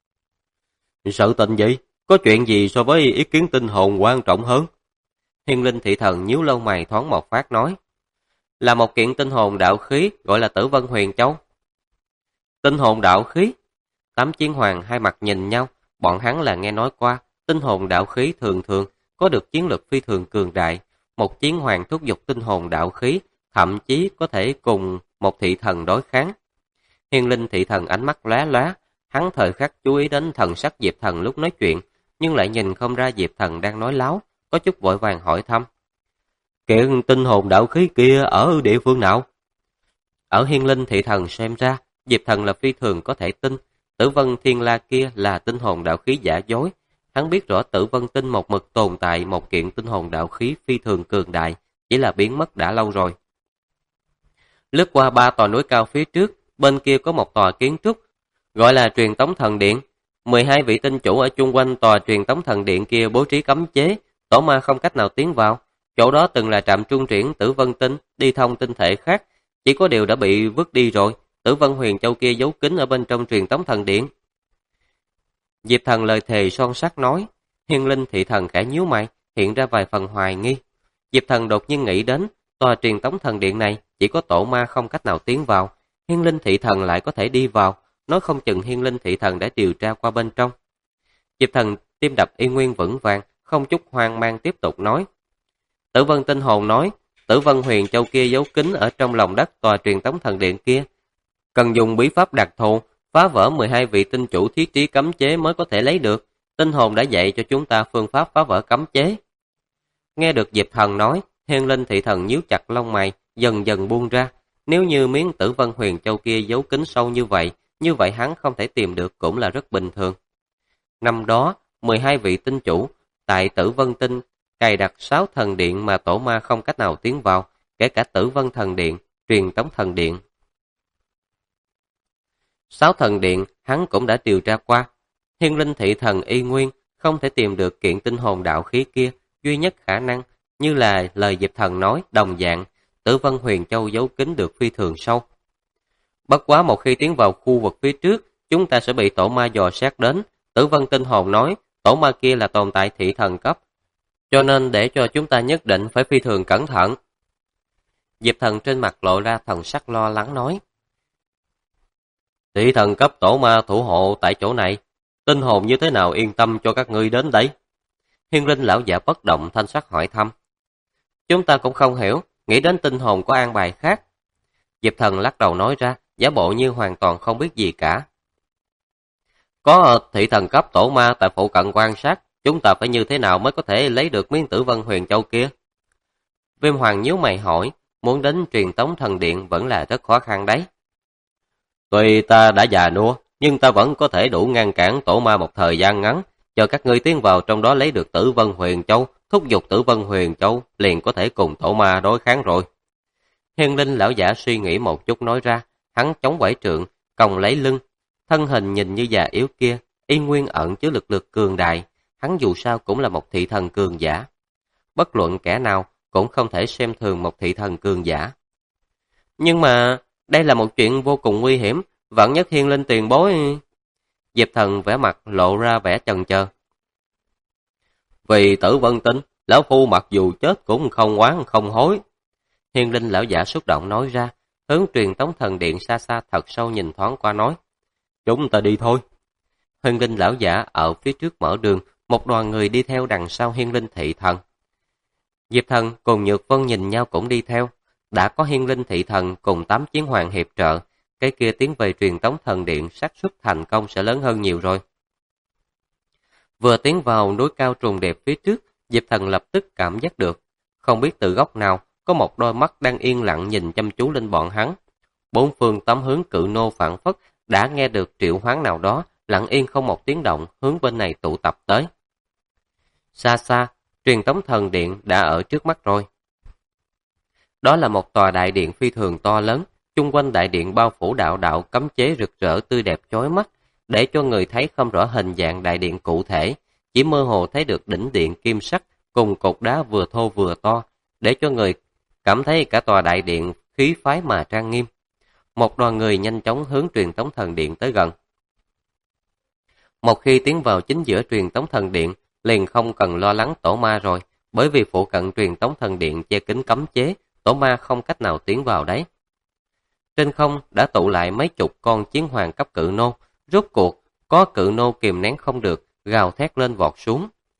Sự tình gì? Có chuyện gì so với ý kiến tinh hồn quan trọng hơn? Hiên Linh thị thần nhíu lông mày thoáng một phát nói. Là một kiện tinh hồn đạo khí gọi là Tử Vân Huyền Châu. Tinh hồn đạo khí? 8 chiến hoàng hai mặt nhìn nhau, bọn hắn là nghe nói qua, tinh hồn đạo khí thường thường có được chiến lực phi thường cường đại, một chiến hoàng thúc giục tinh hồn đạo khí, thậm chí có thể cùng một thị thần đối kháng. Hiên Linh thị thần ánh mắt lóe lóe, hắn thời khắc chú ý đến thần sắc Diệp Thần lúc nói chuyện, nhưng lại nhìn không ra Diệp Thần đang nói láo, có chút vội vàng hỏi thăm. Kiện tinh hồn đạo khí kia ở địa phương nào? Ở Hiên Linh thị thần xem ra, Diệp Thần là phi thường có thể tin, Tử Vân Thiên La kia là tinh hồn đạo khí giả dối. Hắn biết rõ Tử Vân Tinh một mực tồn tại một kiện tinh hồn đạo khí phi thường cường đại, chỉ là biến mất đã lâu rồi. Lướt qua 3 tòa núi cao phía trước, bên kia có một tòa kiến trúc, gọi là Truyền Tống Thần Điện. 12 vị tinh chủ ở chung quanh tòa Truyền Tống Thần Điện kia bố trí cấm chế, tổ ma không cách nào tiến vào. Chỗ đó từng là trạm trung chuyển Tử Vân Tinh, đi thông tinh thể khác, chỉ có điều đã bị vứt đi rồi. Tử Vân Huyền Châu kia giấu kín ở bên trong Truyền Tống Thần Điện. Diệp Thần lời thề son sắt nói. Hiên Linh thị thần khẽ nhíu mày, hiện ra vài phần hoài nghi. Diệp Thần đột nhiên nghĩ đến, tòa Truyền Tống Thần Điện này chỉ có tổ ma không cách nào tiến vào, Hiên Linh thị thần lại có thể đi vào, nói không chừng Hiên Linh thị thần đã điều tra qua bên trong. Diệp Thần tim đập y nguyên vững vàng, không chút hoang mang tiếp tục nói. Tử Vân Tinh Hồn nói, Tử Vân Huyền Châu kia giấu kín ở trong lòng đất tòa Truyền Tống Thần Điện kia, cần dùng bí pháp đặc thù, phá vỡ 12 vị tinh chủ thiết trí cấm chế mới có thể lấy được. Tinh hồn đã dạy cho chúng ta phương pháp phá vỡ cấm chế. Nghe được Diệp Thần nói, Hiên Linh thị thần nhíu chặt lông mày, dần dần buông ra. Nếu như miếng Tử Vân Huyền Châu kia giấu kín sâu như vậy hắn không thể tìm được cũng là rất bình thường. Năm đó, 12 vị tinh chủ tại Tử Vân Tinh cài đặt 6 thần điện mà tổ ma không cách nào tiến vào, kể cả Tử Vân Thần Điện, Truyền Tống Thần Điện. 6 thần điện hắn cũng đã điều tra qua. Hiên Linh thị thần y nguyên không thể tìm được kiện tinh hồn đạo khí kia, duy nhất khả năng như là lời Diệp Thần nói đồng dạng, Tử Vân Huyền Châu giấu kín được phi thường sâu. Bất quá một khi tiến vào khu vực phía trước, chúng ta sẽ bị tổ ma dò xét đến. Tử Vân Tinh Hồn nói, tổ ma kia là tồn tại thị thần cấp, cho nên để cho chúng ta nhất định phải phi thường cẩn thận. Diệp Thần trên mặt lộ ra thần sắc lo lắng nói. Thị thần cấp tổ ma thủ hộ tại chỗ này, tinh hồn như thế nào yên tâm cho các ngươi đến đấy? Hiên Linh lão giả bất động thanh sắc hỏi thăm. Chúng ta cũng không hiểu, nghĩ đến tinh hồn có an bài khác. Diệp Thần lắc đầu nói ra, giả bộ như hoàn toàn không biết gì cả. Có thị thần cấp tổ ma tại phụ cận quan sát, chúng ta phải như thế nào mới có thể lấy được miếng Tử Vân Huyền Châu kia? Viêm Hoàng nhíu mày hỏi, muốn đến Truyền Tống Thần Điện vẫn là rất khó khăn đấy. Tuy ta đã già nua, nhưng ta vẫn có thể đủ ngăn cản tổ ma một thời gian ngắn, chờ các ngươi tiến vào trong đó lấy được Tử Vân Huyền Châu, thúc giục Tử Vân Huyền Châu, liền có thể cùng tổ ma đối kháng rồi. Hiên Linh lão giả suy nghĩ một chút nói ra, hắn chống quẩy trượng, còng lấy lưng, thân hình nhìn như già yếu kia, y nguyên ẩn chứa lực lực cường đại, hắn dù sao cũng là một thị thần cường giả. Bất luận kẻ nào cũng không thể xem thường một thị thần cường giả. Nhưng mà, đây là một chuyện vô cùng nguy hiểm, vạn nhất Hiên Linh tiền bối. Diệp Thần vẻ mặt lộ ra vẻ chần chờ. Vì Tử Vân Tinh, lão phu mặc dù chết cũng không oán không hối. Hiên Linh lão giả xúc động nói ra, hướng Truyền Tống Thần Điện xa xa thật sâu nhìn thoáng qua nói. Chúng ta đi thôi. Hiên Linh lão giả ở phía trước mở đường, một đoàn người đi theo đằng sau Hiên Linh thị thần. Diệp Thần cùng Nhược Vân nhìn nhau cũng đi theo. Đã có Hiên Linh thị thần cùng 8 chiến hoàng hiệp trợ, cái kia tiến về Truyền Tống Thần Điện xác suất thành công sẽ lớn hơn nhiều rồi. Vừa tiến vào núi cao trùng đẹp phía trước, Diệp Thần lập tức cảm giác được, không biết từ góc nào, có một đôi mắt đang yên lặng nhìn chăm chú lên bọn hắn. Bốn phương tám hướng cự nô phản phất đã nghe được triệu hoán nào đó, lặng yên không một tiếng động hướng bên này tụ tập tới. Xa xa, Truyền Tống Thần Điện đã ở trước mắt rồi. Đó là một tòa đại điện phi thường to lớn, chung quanh đại điện bao phủ đạo đạo cấm chế rực rỡ tươi đẹp chói mắt, để cho người thấy không rõ hình dạng đại điện cụ thể, chỉ mơ hồ thấy được đỉnh điện kim sắc cùng cột đá vừa thô vừa to, để cho người cảm thấy cả tòa đại điện khí phái mà trang nghiêm. Một đoàn người nhanh chóng hướng Truyền Tống Thần Điện tới gần. Một khi tiến vào chính giữa Truyền Tống Thần Điện, liền không cần lo lắng tổ ma rồi, bởi vì phụ cận Truyền Tống Thần Điện che kín cấm chế, tổ ma không cách nào tiến vào đấy. Trên không đã tụ lại mấy chục con chiến hoàng cấp cự nô, rốt cuộc có cự nô kìm nén không được, gào thét lên vọt xuống.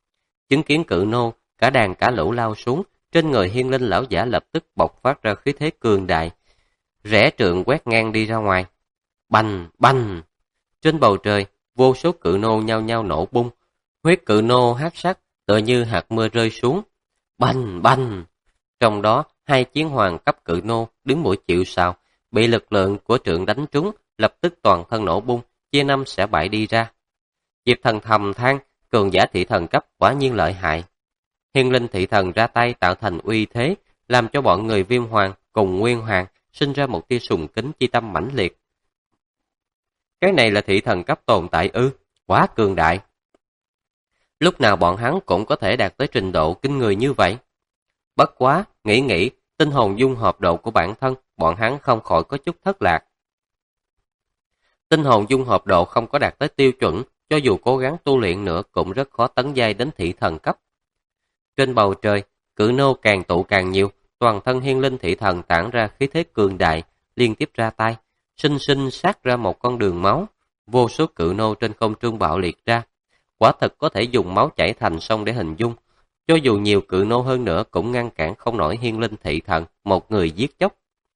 Chứng kiến cự nô, cả đàn cả lũ lao xuống, trên người Hiên Linh lão giả lập tức bộc phát ra khí thế cường đại, rẽ trượng quét ngang đi ra ngoài. Bành, bành! Trên bầu trời, vô số cự nô nhao nhao nổ bung, huyết cự nô hắc sắc, tựa như hạt mưa rơi xuống. Bành, bành! Trong đó, hai chiến hoàng cấp cự nô đứng mũi chịu sào, bị lực lượng của trượng đánh trúng, lập tức toàn thân nổ bung, chia năm xẻ bảy đi ra. Diệp Thần thầm than, cường giả thị thần cấp quả nhiên lợi hại. Hiên Linh thị thần ra tay tạo thành uy thế, làm cho bọn người Viêm Hoàng cùng Nguyên Hoàng sinh ra một tia sùng kính chi tâm mãnh liệt. Cái này là thị thần cấp tồn tại ư, quá cường đại. Lúc nào bọn hắn cũng có thể đạt tới trình độ kinh người như vậy. Bất quá, nghĩ tinh hồn dung hợp độ của bản thân, bọn hắn không khỏi có chút thất lạc. Tinh hồn dung hợp độ không có đạt tới tiêu chuẩn, cho dù cố gắng tu luyện nữa cũng rất khó tấn giai đến thị thần cấp. Trên bầu trời, cự nô càng tụ càng nhiều, toàn thân Hiên Linh thị thần tản ra khí thế cường đại, liên tiếp ra tay, sinh sinh sát ra một con đường máu, vô số cự nô trên không trung bạo liệt ra. Quả thực có thể dùng máu chảy thành sông để hình dung, cho dù nhiều cự nô hơn nữa cũng ngăn cản không nổi Hiên Linh thị thần, một người giết chóc.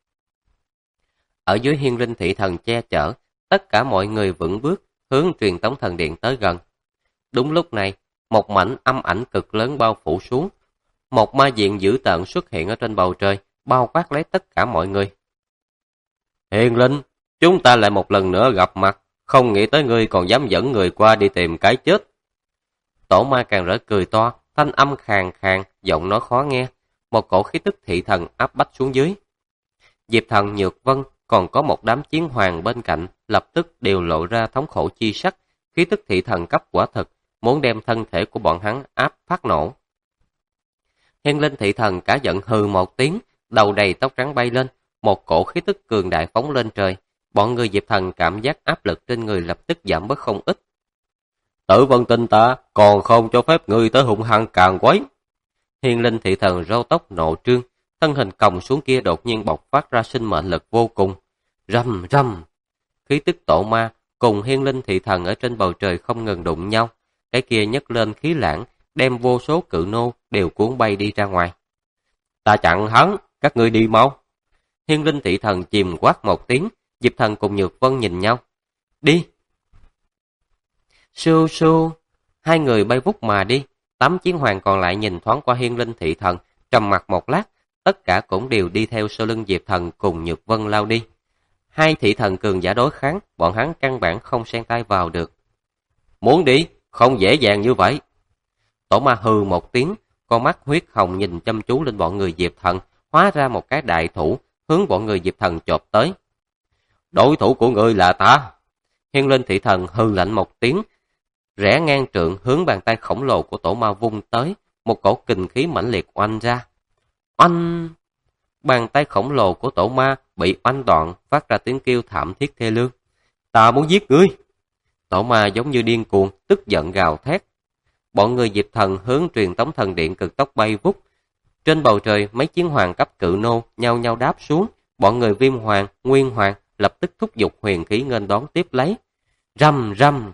Ở dưới Hiên Linh thị thần che chở, tất cả mọi người vững bước, hướng truyền tống thần điện tới gần. Đúng lúc này, một mảnh âm ảnh cực lớn bao phủ xuống. Một ma diện dữ tợn xuất hiện ở trên bầu trời, bao quát lấy tất cả mọi người. Hiên Linh, chúng ta lại một lần nữa gặp mặt, không nghĩ tới ngươi còn dám dẫn người qua đi tìm cái chết. Tổ ma càng rỡ cười to, thanh âm khàn khàn, giọng nói khó nghe, một cổ khí tức thị thần áp bách xuống dưới. Diệp Thần, Nhược Vân, còn có một đám chiến hoàng bên cạnh, lập tức đều lộ ra thống khổ chi sắc, khí tức thị thần cấp quả thực, muốn đem thân thể của bọn hắn áp phát nổ. Hiên Linh thị thần cả giận hừ một tiếng, đầu đầy tóc trắng bay lên, một cổ khí tức cường đại phóng lên trời. Bọn người Diệp Thần cảm giác áp lực trên người lập tức giảm bớt không ít. Tử Vân tin ta, còn không cho phép ngươi tới hung hăng càng quấy. Hiên Linh thị thần râu tóc nộ trương, thân hình còng xuống kia đột nhiên bộc phát ra sinh mệnh lực vô cùng. Rầm rầm, khí tức tổ ma cùng Hiên Linh thị thần ở trên bầu trời không ngừng đụng nhau. Cái kia nhấc lên khí lãng, đem vô số cự nô đều cuốn bay đi ra ngoài. Ta chặn hắn, các ngươi đi mau. Hiên Linh thị thần chìm quát một tiếng, Diệp Thần cùng Nhược Vân nhìn nhau. Đi. Su su, hai người bay vút mà đi. 8 chiến hoàng còn lại nhìn thoáng qua Hiên Linh thị thần, trầm mặt một lát, tất cả cũng đều đi theo sau lưng Diệp Thần cùng Nhược Vân lao đi. Hai thị thần cường giả đối kháng, bọn hắn căn bản không xen tay vào được. Muốn đi, không dễ dàng như vậy. Tổ ma hừ một tiếng, con mắt huyết hồng nhìn chăm chú lên bọn người Diệp Thần, hóa ra một cái đại thủ, hướng bọn người Diệp Thần chộp tới. Đối thủ của ngươi là ta. Hiên Linh thị thần hừ lạnh một tiếng, rẽ ngang trượng hướng bàn tay khổng lồ của tổ ma vung tới, một cổ kình khí mãnh liệt oanh ra. Oanh! Bàn tay khổng lồ của tổ ma bị oanh đoạn, phát ra tiếng kêu thảm thiết thê lương. Ta muốn giết ngươi! Tổ ma giống như điên cuồng, tức giận gào thét. Bọn người Diệp Thần hướng truyền tống thần điện cực tốc bay vút. Trên bầu trời, mấy chiến hoàng cấp cự nô nhau nhau đáp xuống. Bọn người Viêm Hoàng, Nguyên Hoàng lập tức thúc giục huyền khí nghênh đón tiếp lấy. Rầm rầm!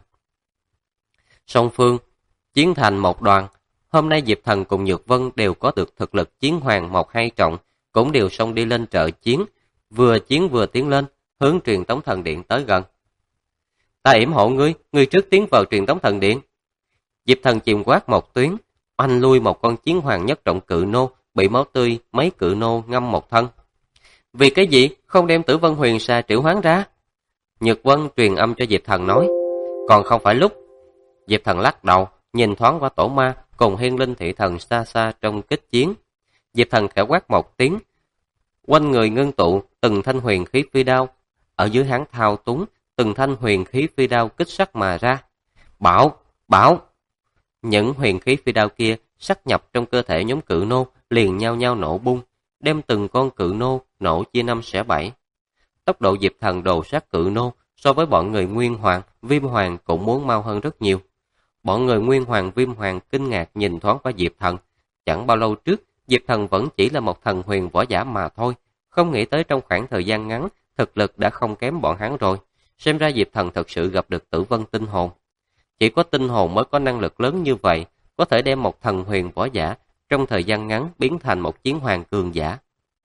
Song phương chiến thành một đoàn. Hôm nay Diệp Thần cùng Nhược Vân đều có được thực lực chiến hoàng một hai trọng, cũng đều xông đi lên trợ chiến, vừa chiến vừa tiến lên, hướng truyền tống thần điện tới gần. Ta yểm hộ ngươi trước tiến vào truyền tống thần điện. Diệp Thần chìm quát một tiếng, oanh lui một con chiến hoàng nhất trọng cự nô, bị máu tươi mấy cự nô ngâm một thân. Vì cái gì không đem Tử Vân Huyền Sa triệu hoán ra? Nhược Vân truyền âm cho Diệp Thần nói, còn không phải lúc. Diệp Thần lắc đầu, nhìn thoáng qua tổ ma cùng Hiên Linh thị thần xa xa trong kích chiến. Diệp Thần khẽ quát một tiếng, quanh người ngưng tụ từng thanh huyền khí phi đao, ở dưới hắn thao túng từng thanh huyền khí phi đao kích sắc mà ra. Bảo! Những huyền khí phi đao kia sắc nhập trong cơ thể nhóm cự nô, liền nhau nhau nổ bung, đem từng con cự nô nổ chia 5 xẻ 7. Tốc độ Diệp Thần đồ sát cự nô so với bọn người Nguyên Hoàng, Viêm Hoàng cũng muốn mau hơn rất nhiều. Bọn người Nguyên Hoàng, Viêm Hoàng kinh ngạc nhìn thoáng qua Diệp Thần. Chẳng bao lâu trước, Diệp Thần vẫn chỉ là một thần huyền võ giả mà thôi, không nghĩ tới trong khoảng thời gian ngắn, thực lực đã không kém bọn hắn rồi. Xem ra Diệp Thần thật sự gặp được Tử Vân tinh hồn. Chỉ có tinh hồn mới có năng lực lớn như vậy, có thể đem một thần huyền võ giả trong thời gian ngắn biến thành một chiến hoàng cường giả.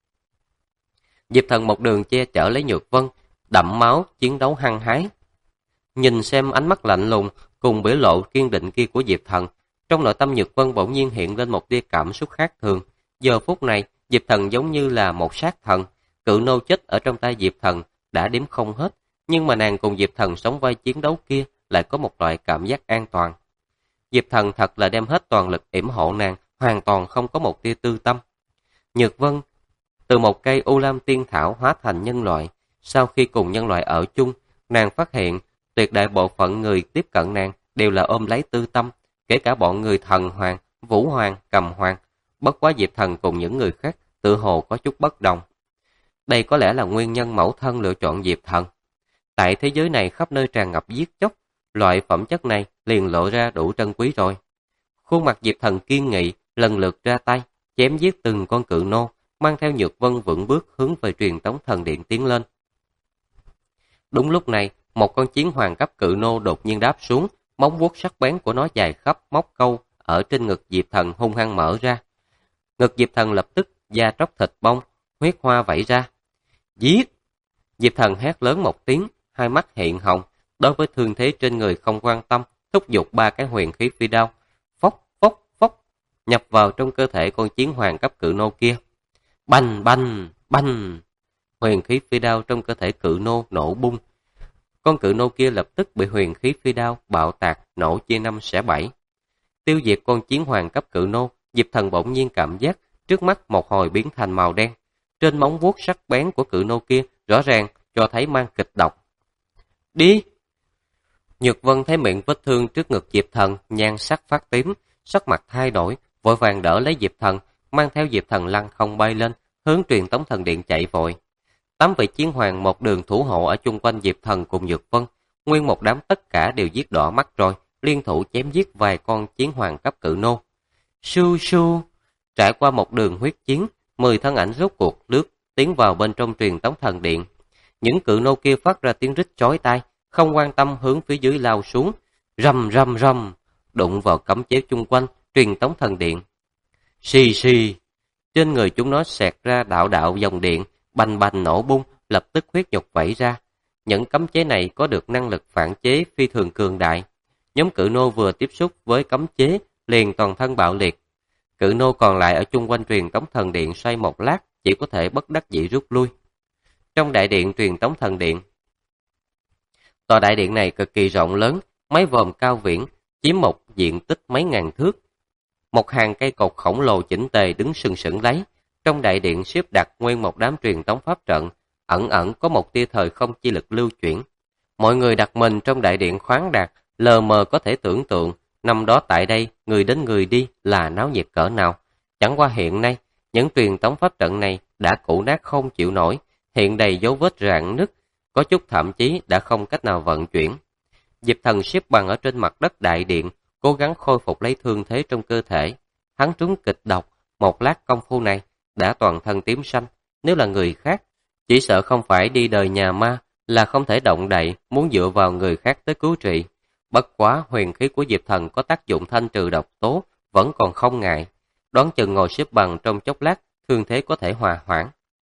Diệp Thần một đường che chở lấy Nhược Vân, đẫm máu chiến đấu hăng hái. Nhìn xem ánh mắt lạnh lùng cùng biểu lộ kiên định kia của Diệp Thần, trong nội tâm Nhược Vân bỗng nhiên hiện lên một tia cảm xúc khác thường. Giờ phút này, Diệp Thần giống như là một sát thần, cự nô chết ở trong tay Diệp Thần đã đếm không hết, nhưng mà nàng cùng Diệp Thần sống vai chiến đấu kia lại có một loại cảm giác an toàn. Diệp Thần thật là đem hết toàn lực yểm hộ nàng, hoàn toàn không có một tia tư tâm. Nhược Vân từ một cây U Lam Tiên Thảo hóa thành nhân loại, sau khi cùng nhân loại ở chung, nàng phát hiện tuyệt đại bộ phận người tiếp cận nàng đều là ôm lấy tư tâm, kể cả bọn người Thần Hoàng, Vũ Hoàng, Cầm Hoàng. Bất quá Diệp Thần cùng những người khác tự hồ có chút bất đồng. Đây có lẽ là nguyên nhân mẫu thân lựa chọn Diệp Thần. Tại thế giới này khắp nơi tràn ngập giết chóc, loại phẩm chất này liền lộ ra đủ trân quý rồi. Khuôn mặt Diệp Thần kiên nghị, lần lượt ra tay, chém giết từng con cự nô, mang theo Nhược Vân vững bước hướng về truyền tống thần điện tiến lên. Đúng lúc này, một con chiến hoàng cấp cự nô đột nhiên đáp xuống, móng vuốt sắc bén của nó dài khắp móc câu ở trên ngực Diệp Thần hung hăng mở ra. Ngực Diệp Thần lập tức da tróc thịt bong, huyết hoa vẩy ra. Giết! Diệp Thần hét lớn một tiếng, hai mắt hiện hồng, đối với thương thế trên người không quan tâm, thúc giục 3 cái huyền khí phi đao, phốc phốc phốc, nhập vào trong cơ thể con chiến hoàng cấp cự nô kia. Bành bành bành! Huyền khí phi đao trong cơ thể cự nô nổ bung. Con cự nô kia lập tức bị huyền khí phi đao bạo tạc, nổ chia 5 xẻ 7. Tiêu diệt con chiến hoàng cấp cự nô, Diệp Thần bỗng nhiên cảm giác trước mắt một hồi biến thành màu đen. Trên móng vuốt sắc bén của cự nô kia rõ ràng cho thấy mang kịch độc. Đi! Nhược Vân thấy miệng vết thương trước ngực Diệp Thần nhan sắc phát tím, sắc mặt thay đổi, vội vàng đỡ lấy Diệp Thần, mang theo Diệp Thần lăn không bay lên, hướng truyền tống thần điện chạy vội. 8 vị chiến hoàng một đường thủ hộ ở chung quanh Diệp Thần cùng Nhược Vân, nguyên một đám tất cả đều giết đỏ mắt rồi, liên thủ chém giết vài con chiến hoàng cấp cự nô. Su su! Trải qua một đường huyết chiến, 10 thân ảnh rốt cuộc lướt tiến vào bên trong truyền tống thần điện. Những cự nô kia phát ra tiếng rít chói tai, không quan tâm hướng phía dưới lao xuống, rầm rầm rầm, đụng vào cấm chế chung quanh truyền tống thần điện. Xì xì! Trên người chúng nó xẹt ra đạo đạo dòng điện, bành bành nổ bung, lập tức huyết nhục vẩy ra. Những cấm chế này có được năng lực phản chế phi thường cường đại. Nhóm cự nô vừa tiếp xúc với cấm chế, liền toàn thân bạo liệt. Cự nô còn lại ở chung quanh truyền tống thần điện xoay một lát, chỉ có thể bất đắc dĩ rút lui. Trong đại điện truyền tống thần điện, tòa đại điện này cực kỳ rộng lớn, mái vòm cao viễn, chiếm một diện tích mấy ngàn thước. Một hàng cây cột khổng lồ chỉnh tề đứng sừng sững lấy. Trong đại điện xếp đặt nguyên một đám truyền tống pháp trận, ẩn ẩn có một tia thời không chi lực lưu chuyển. Mọi người đặt mình trong đại điện khoáng đạt, lờ mờ có thể tưởng tượng, năm đó tại đây, người đến người đi là náo nhiệt cỡ nào. Chẳng qua hiện nay, những truyền tống pháp trận này đã cũ nát không chịu nổi, hiện đầy dấu vết rạn nứt, có chút thậm chí đã không cách nào vận chuyển. Diệp Thần xếp bằng ở trên mặt đất đại điện, cố gắng khôi phục lấy thương thế trong cơ thể. Hắn trúng kịch độc, một lát công phu này đã toàn thân tím xanh. Nếu là người khác, chỉ sợ không phải đi đời nhà ma là không thể động đậy, muốn dựa vào người khác tới cứu trị. Bất quá huyền khí của Diệp Thần có tác dụng thanh trừ độc tố, vẫn còn không ngại. Đoán chừng ngồi xếp bằng trong chốc lát, thương thế có thể hòa hoãn.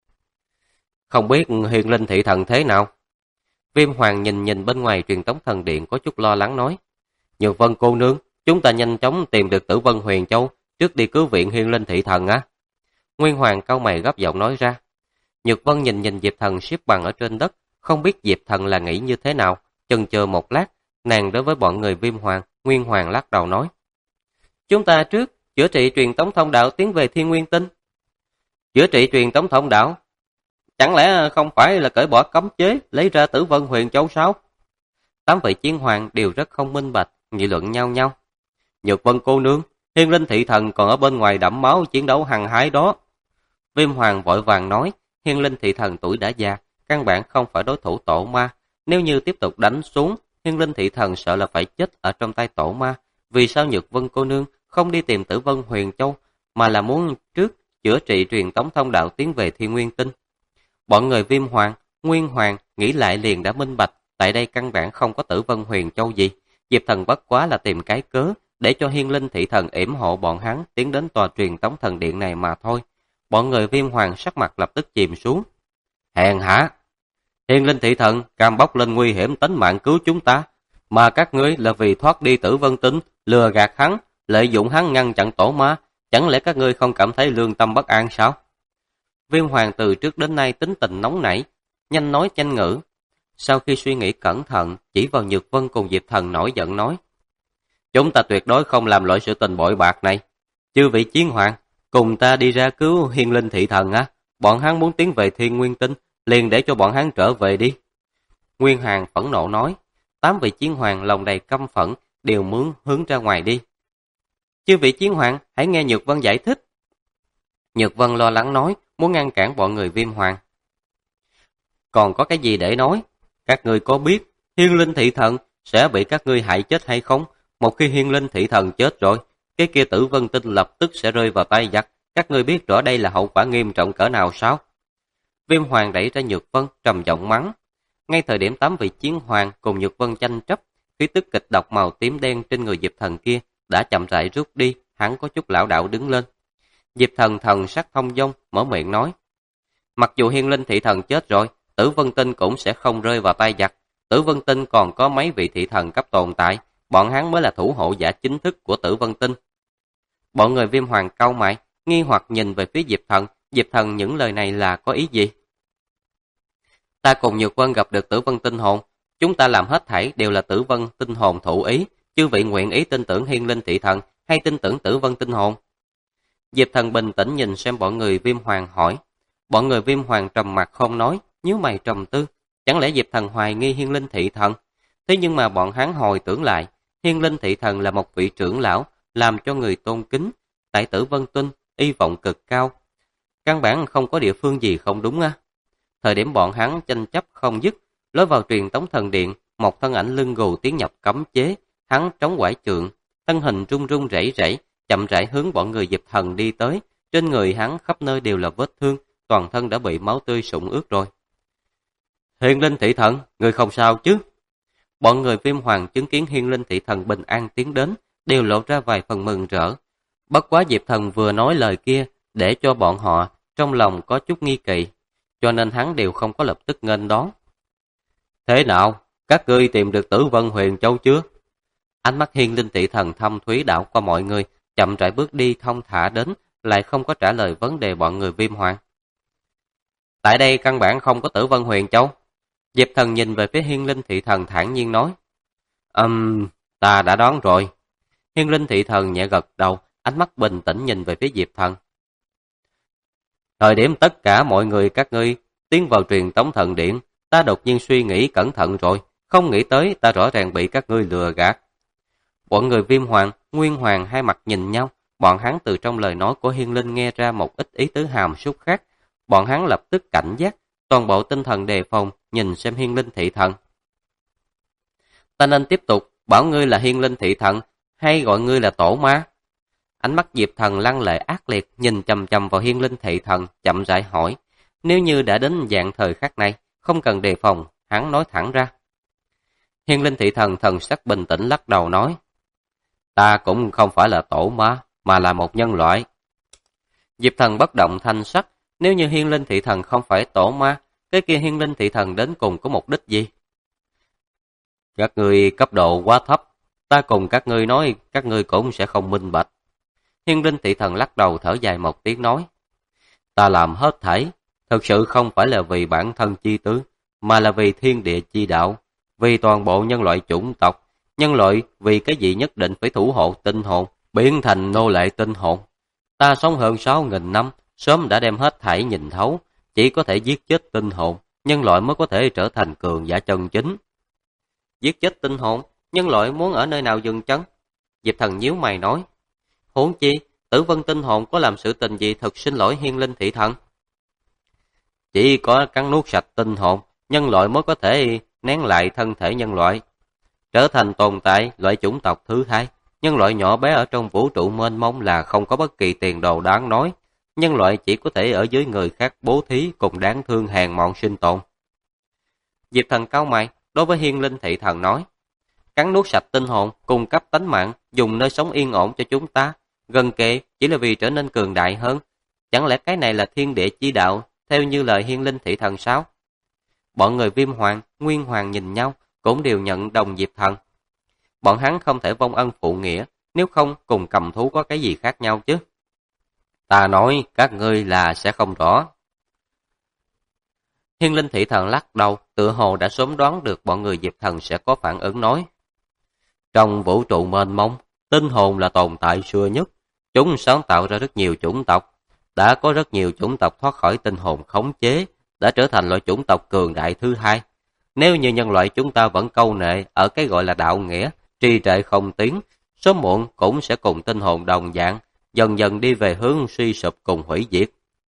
Không biết Hiền Linh thị thần thế nào? Viêm Hoàng nhìn bên ngoài truyền tống thần điện có chút lo lắng nói. Nhược Vân cô nương, chúng ta nhanh chóng tìm được Tử Vân Huyền Châu, trước đi cứu viện Hiên Linh thị thần á. Nguyên Hoàng cau mày gấp giọng nói ra. Nhược Vân nhìn Diệp Thần xếp bằng ở trên đất, không biết Diệp Thần là nghĩ như thế nào. Chần chờ một lát, nàng đối với bọn người Viêm Hoàng, Nguyên Hoàng lắc đầu nói. Chúng ta trước chữa trị truyền tống thông đạo tiến về Thiên Nguyên Tinh. Chữa trị truyền tống thông đạo? Chẳng lẽ không phải là cởi bỏ cấm chế, lấy ra Tử Vân Huyền Châu sao? 8 vị chiến hoàng đều rất không minh bạch, nghị luận nhau nhau. Nhược Vân cô nương, Hiên Linh thị thần còn ở bên ngoài đẫm máu chiến đấu hăng hái đó. Viêm Hoàng vội vàng nói, Hiên Linh thị thần tuổi đã già, căn bản không phải đối thủ tổ ma. Nếu như tiếp tục đánh xuống, Hiên Linh thị thần sợ là phải chết ở trong tay tổ ma. Vì sao Nhược Vân cô nương không đi tìm Tử Vân Huyền Châu, mà là muốn trước chữa trị truyền tống thông đạo tiến về Thiên Nguyên Tinh? Bọn người Viêm Hoàng, Nguyên Hoàng nghĩ lại liền đã minh bạch, tại đây căn bản không có Tử Vân Huyền Châu gì. Diệp Thần bất quá là tìm cái cớ, để cho Hiên Linh thị thần yểm hộ bọn hắn tiến đến tòa truyền tống thần điện này mà thôi. Bọn người Viêm Hoàng sắc mặt lập tức chìm xuống. Hèn hả! Hiên Linh thị thần cam bóc lên nguy hiểm tính mạng cứu chúng ta, mà các ngươi là vì thoát đi Tử Vân Tinh, lừa gạt hắn, lợi dụng hắn ngăn chặn tổ ma, chẳng lẽ các ngươi không cảm thấy lương tâm bất an sao? Viêm Hoàng từ trước đến nay tính tình nóng nảy, nhanh nói nhanh ngữ. Sau khi suy nghĩ cẩn thận, chỉ vào Nhược Vân cùng Diệp Thần nổi giận nói: chúng ta tuyệt đối không làm loại sự tình bội bạc này. Chư vị chiến hoàng, cùng ta đi ra cứu Hiên Linh thị thần á. Bọn hắn muốn tiến về Thiên Nguyên Tinh, liền để cho bọn hắn trở về đi. Nguyên Hàn phẫn nộ nói. 8 vị chiến hoàng lòng đầy căm phẫn, đều muốn hướng ra ngoài đi. Chư vị chiến hoàng, hãy nghe Nhược Vân giải thích. Nhược Vân lo lắng nói, muốn ngăn cản bọn người Viêm Hoàng. Còn có cái gì để nói? Các ngươi có biết Hiên Linh thị thần sẽ bị các ngươi hại chết hay không? Một khi Hiên Linh thị thần chết rồi, cái kia Tử Vân Tinh lập tức sẽ rơi vào tay giặc. Các ngươi biết rõ đây là hậu quả nghiêm trọng cỡ nào sao? Viêm Hoàng đẩy ra Nhược Vân, trầm giọng mắng. Ngay thời điểm 8 vị chiến hoàng cùng Nhược Vân tranh chấp, khí tức kịch độc màu tím đen trên người Diệp Thần kia đã chậm rãi rút đi, hắn có chút lảo đảo đứng lên. Diệp Thần thần sắc thông dong, mở miệng nói. Mặc dù Hiên Linh thị thần chết rồi, Tử Vân Tinh cũng sẽ không rơi vào tay giặc. Tử Vân Tinh còn có mấy vị thị thần cấp tồn tại, bọn hắn mới là thủ hộ giả chính thức của Tử Vân Tinh. Bọn người Viêm Hoàng cau mày, nghi hoặc nhìn về phía Diệp Thần những lời này là có ý gì? Ta cùng Nhược Vân gặp được Tử Vân Tinh hồn, chúng ta làm hết thảy đều là Tử Vân Tinh hồn thụ ý, chư vị nguyện ý tin tưởng Hiên Linh thị thần hay tin tưởng Tử Vân Tinh hồn? Diệp Thần bình tĩnh nhìn xem bọn người Viêm Hoàng hỏi. Bọn người Viêm Hoàng trầm mặt không nói, nhíu mày trầm tư, chẳng lẽ Diệp Thần hoài nghi Hiên Linh thị thần? Thế nhưng mà bọn hắn hồi tưởng lại, Hiên Linh thị thần là một vị trưởng lão, làm cho người tôn kính, tại Tử Vân Tinh hy vọng cực cao. Căn bản không có địa phương gì không đúng á. Thời điểm bọn hắn tranh chấp không dứt, lối vào truyền tống thần điện, một thân ảnh lưng gù tiến nhập cấm chế, hắn trống quải trượng, thân hình run run rẩy rẩy, chậm rãi hướng bọn người Diệp Thần đi tới, trên người hắn khắp nơi đều là vết thương, toàn thân đã bị máu tươi sũng ướt rồi. Hiên Linh thị thần, người không sao chứ? Bọn người Viêm Hoàng chứng kiến Hiên Linh thị thần bình an tiến đến, đều lộ ra vài phần mừng rỡ. Bất quá Diệp Thần vừa nói lời kia, để cho bọn họ trong lòng có chút nghi kỵ, cho nên hắn đều không có lập tức nghênh đón. Thế nào, các ngươi tìm được Tử Vân Huyền Châu chưa? Ánh mắt Hiên Linh thị thần thâm thúy đảo qua mọi người, chậm rãi bước đi thông thả đến, lại không có trả lời vấn đề bọn người Viêm Hoàng. Tại đây căn bản không có Tử Vân Huyền Châu. Diệp Thần nhìn về phía Hiên Linh thị thần thản nhiên nói. Ta đã đoán rồi. Hiên Linh thị thần nhẹ gật đầu, ánh mắt bình tĩnh nhìn về phía Diệp Thần. Thời điểm tất cả mọi người các ngươi tiến vào truyền tống thần điện, ta đột nhiên suy nghĩ cẩn thận rồi, không nghĩ tới ta rõ ràng bị các ngươi lừa gạt. Bọn người Viêm Hoàng, Nguyên Hoàng hai mặt nhìn nhau, bọn hắn từ trong lời nói của Hiên Linh nghe ra một ít ý tứ hàm súc khác. Bọn hắn lập tức cảnh giác, toàn bộ tinh thần đề phòng, nhìn xem Hiên Linh thị thần. Ta nên tiếp tục bảo ngươi là Hiên Linh thị thần, hay gọi ngươi là tổ ma? Ánh mắt Diệp Thần lăng lệ ác liệt, nhìn chằm chằm vào Hiên Linh thị thần, chậm rãi hỏi. Nếu như đã đến dạng thời khắc này, không cần đề phòng, hắn nói thẳng ra. Hiên Linh thị thần thần sắc bình tĩnh lắc đầu nói. Ta cũng không phải là tổ ma, mà là một nhân loại. Diệp Thần bất động thanh sắc, nếu như Hiên Linh thị thần không phải tổ ma, cái kia Hiên Linh thị thần đến cùng có mục đích gì? Các ngươi cấp độ quá thấp, ta cùng các ngươi nói, các ngươi cũng sẽ không minh bạch. Hiên Linh thị thần lắc đầu thở dài một tiếng nói. Ta làm hết thảy, thực sự không phải là vì bản thân chi tứ, mà là vì thiên địa chi đạo, vì toàn bộ nhân loại chủng tộc. Nhân loại vì cái gì nhất định phải thủ hộ tinh hồn, biến thành nô lệ tinh hồn. Ta sống hơn 6.000 năm, sớm đã đem hết thảy nhìn thấu, chỉ có thể giết chết tinh hồn, nhân loại mới có thể trở thành cường giả chân chính. Giết chết tinh hồn, nhân loại muốn ở nơi nào dừng chân? Diệp Thần nhíu mày nói. Huống chi, Tử Vân tinh hồn có làm sự tình gì thật xin lỗi Hiên Linh thị thần? Chỉ có cắn nuốt sạch tinh hồn, nhân loại mới có thể nén lại thân thể nhân loại, trở thành tồn tại loại chủng tộc thứ hai. Nhân loại nhỏ bé ở trong vũ trụ mênh mông là không có bất kỳ tiền đồ đáng nói. Nhân loại chỉ có thể ở dưới người khác bố thí cùng đáng thương hèn mọn sinh tồn. Diệp Thần cau mày, đối với Hiên Linh thị thần nói. cắn nuốt sạch tinh hồn, cung cấp tánh mạng, dùng nơi sống yên ổn cho chúng ta. Gần kề chỉ là vì trở nên cường đại hơn. Chẳng lẽ cái này là thiên địa chi đạo, theo như lời Hiên Linh Thị Thần sao? Bọn người Viêm Hoàng, Nguyên Hoàng nhìn nhau, cũng đều nhận đồng Diệp Thần. Bọn hắn không thể vong ân phụ nghĩa, nếu không cùng cầm thú có cái gì khác nhau chứ? Ta nói các ngươi là sẽ không rõ. Hiên Linh Thị Thần lắc đầu, tựa hồ đã sớm đoán được bọn người Diệp Thần sẽ có phản ứng nói. Trong vũ trụ mênh mông, tinh hồn là tồn tại xưa nhất. Chúng sáng tạo ra rất nhiều chủng tộc. Đã có rất nhiều chủng tộc thoát khỏi tinh hồn khống chế, đã trở thành loại chủng tộc cường đại thứ hai. Nếu như nhân loại chúng ta vẫn câu nệ ở cái gọi là đạo nghĩa, trì trệ không tiến, sớm muộn cũng sẽ cùng tinh hồn đồng dạng, dần dần đi về hướng suy sụp cùng hủy diệt.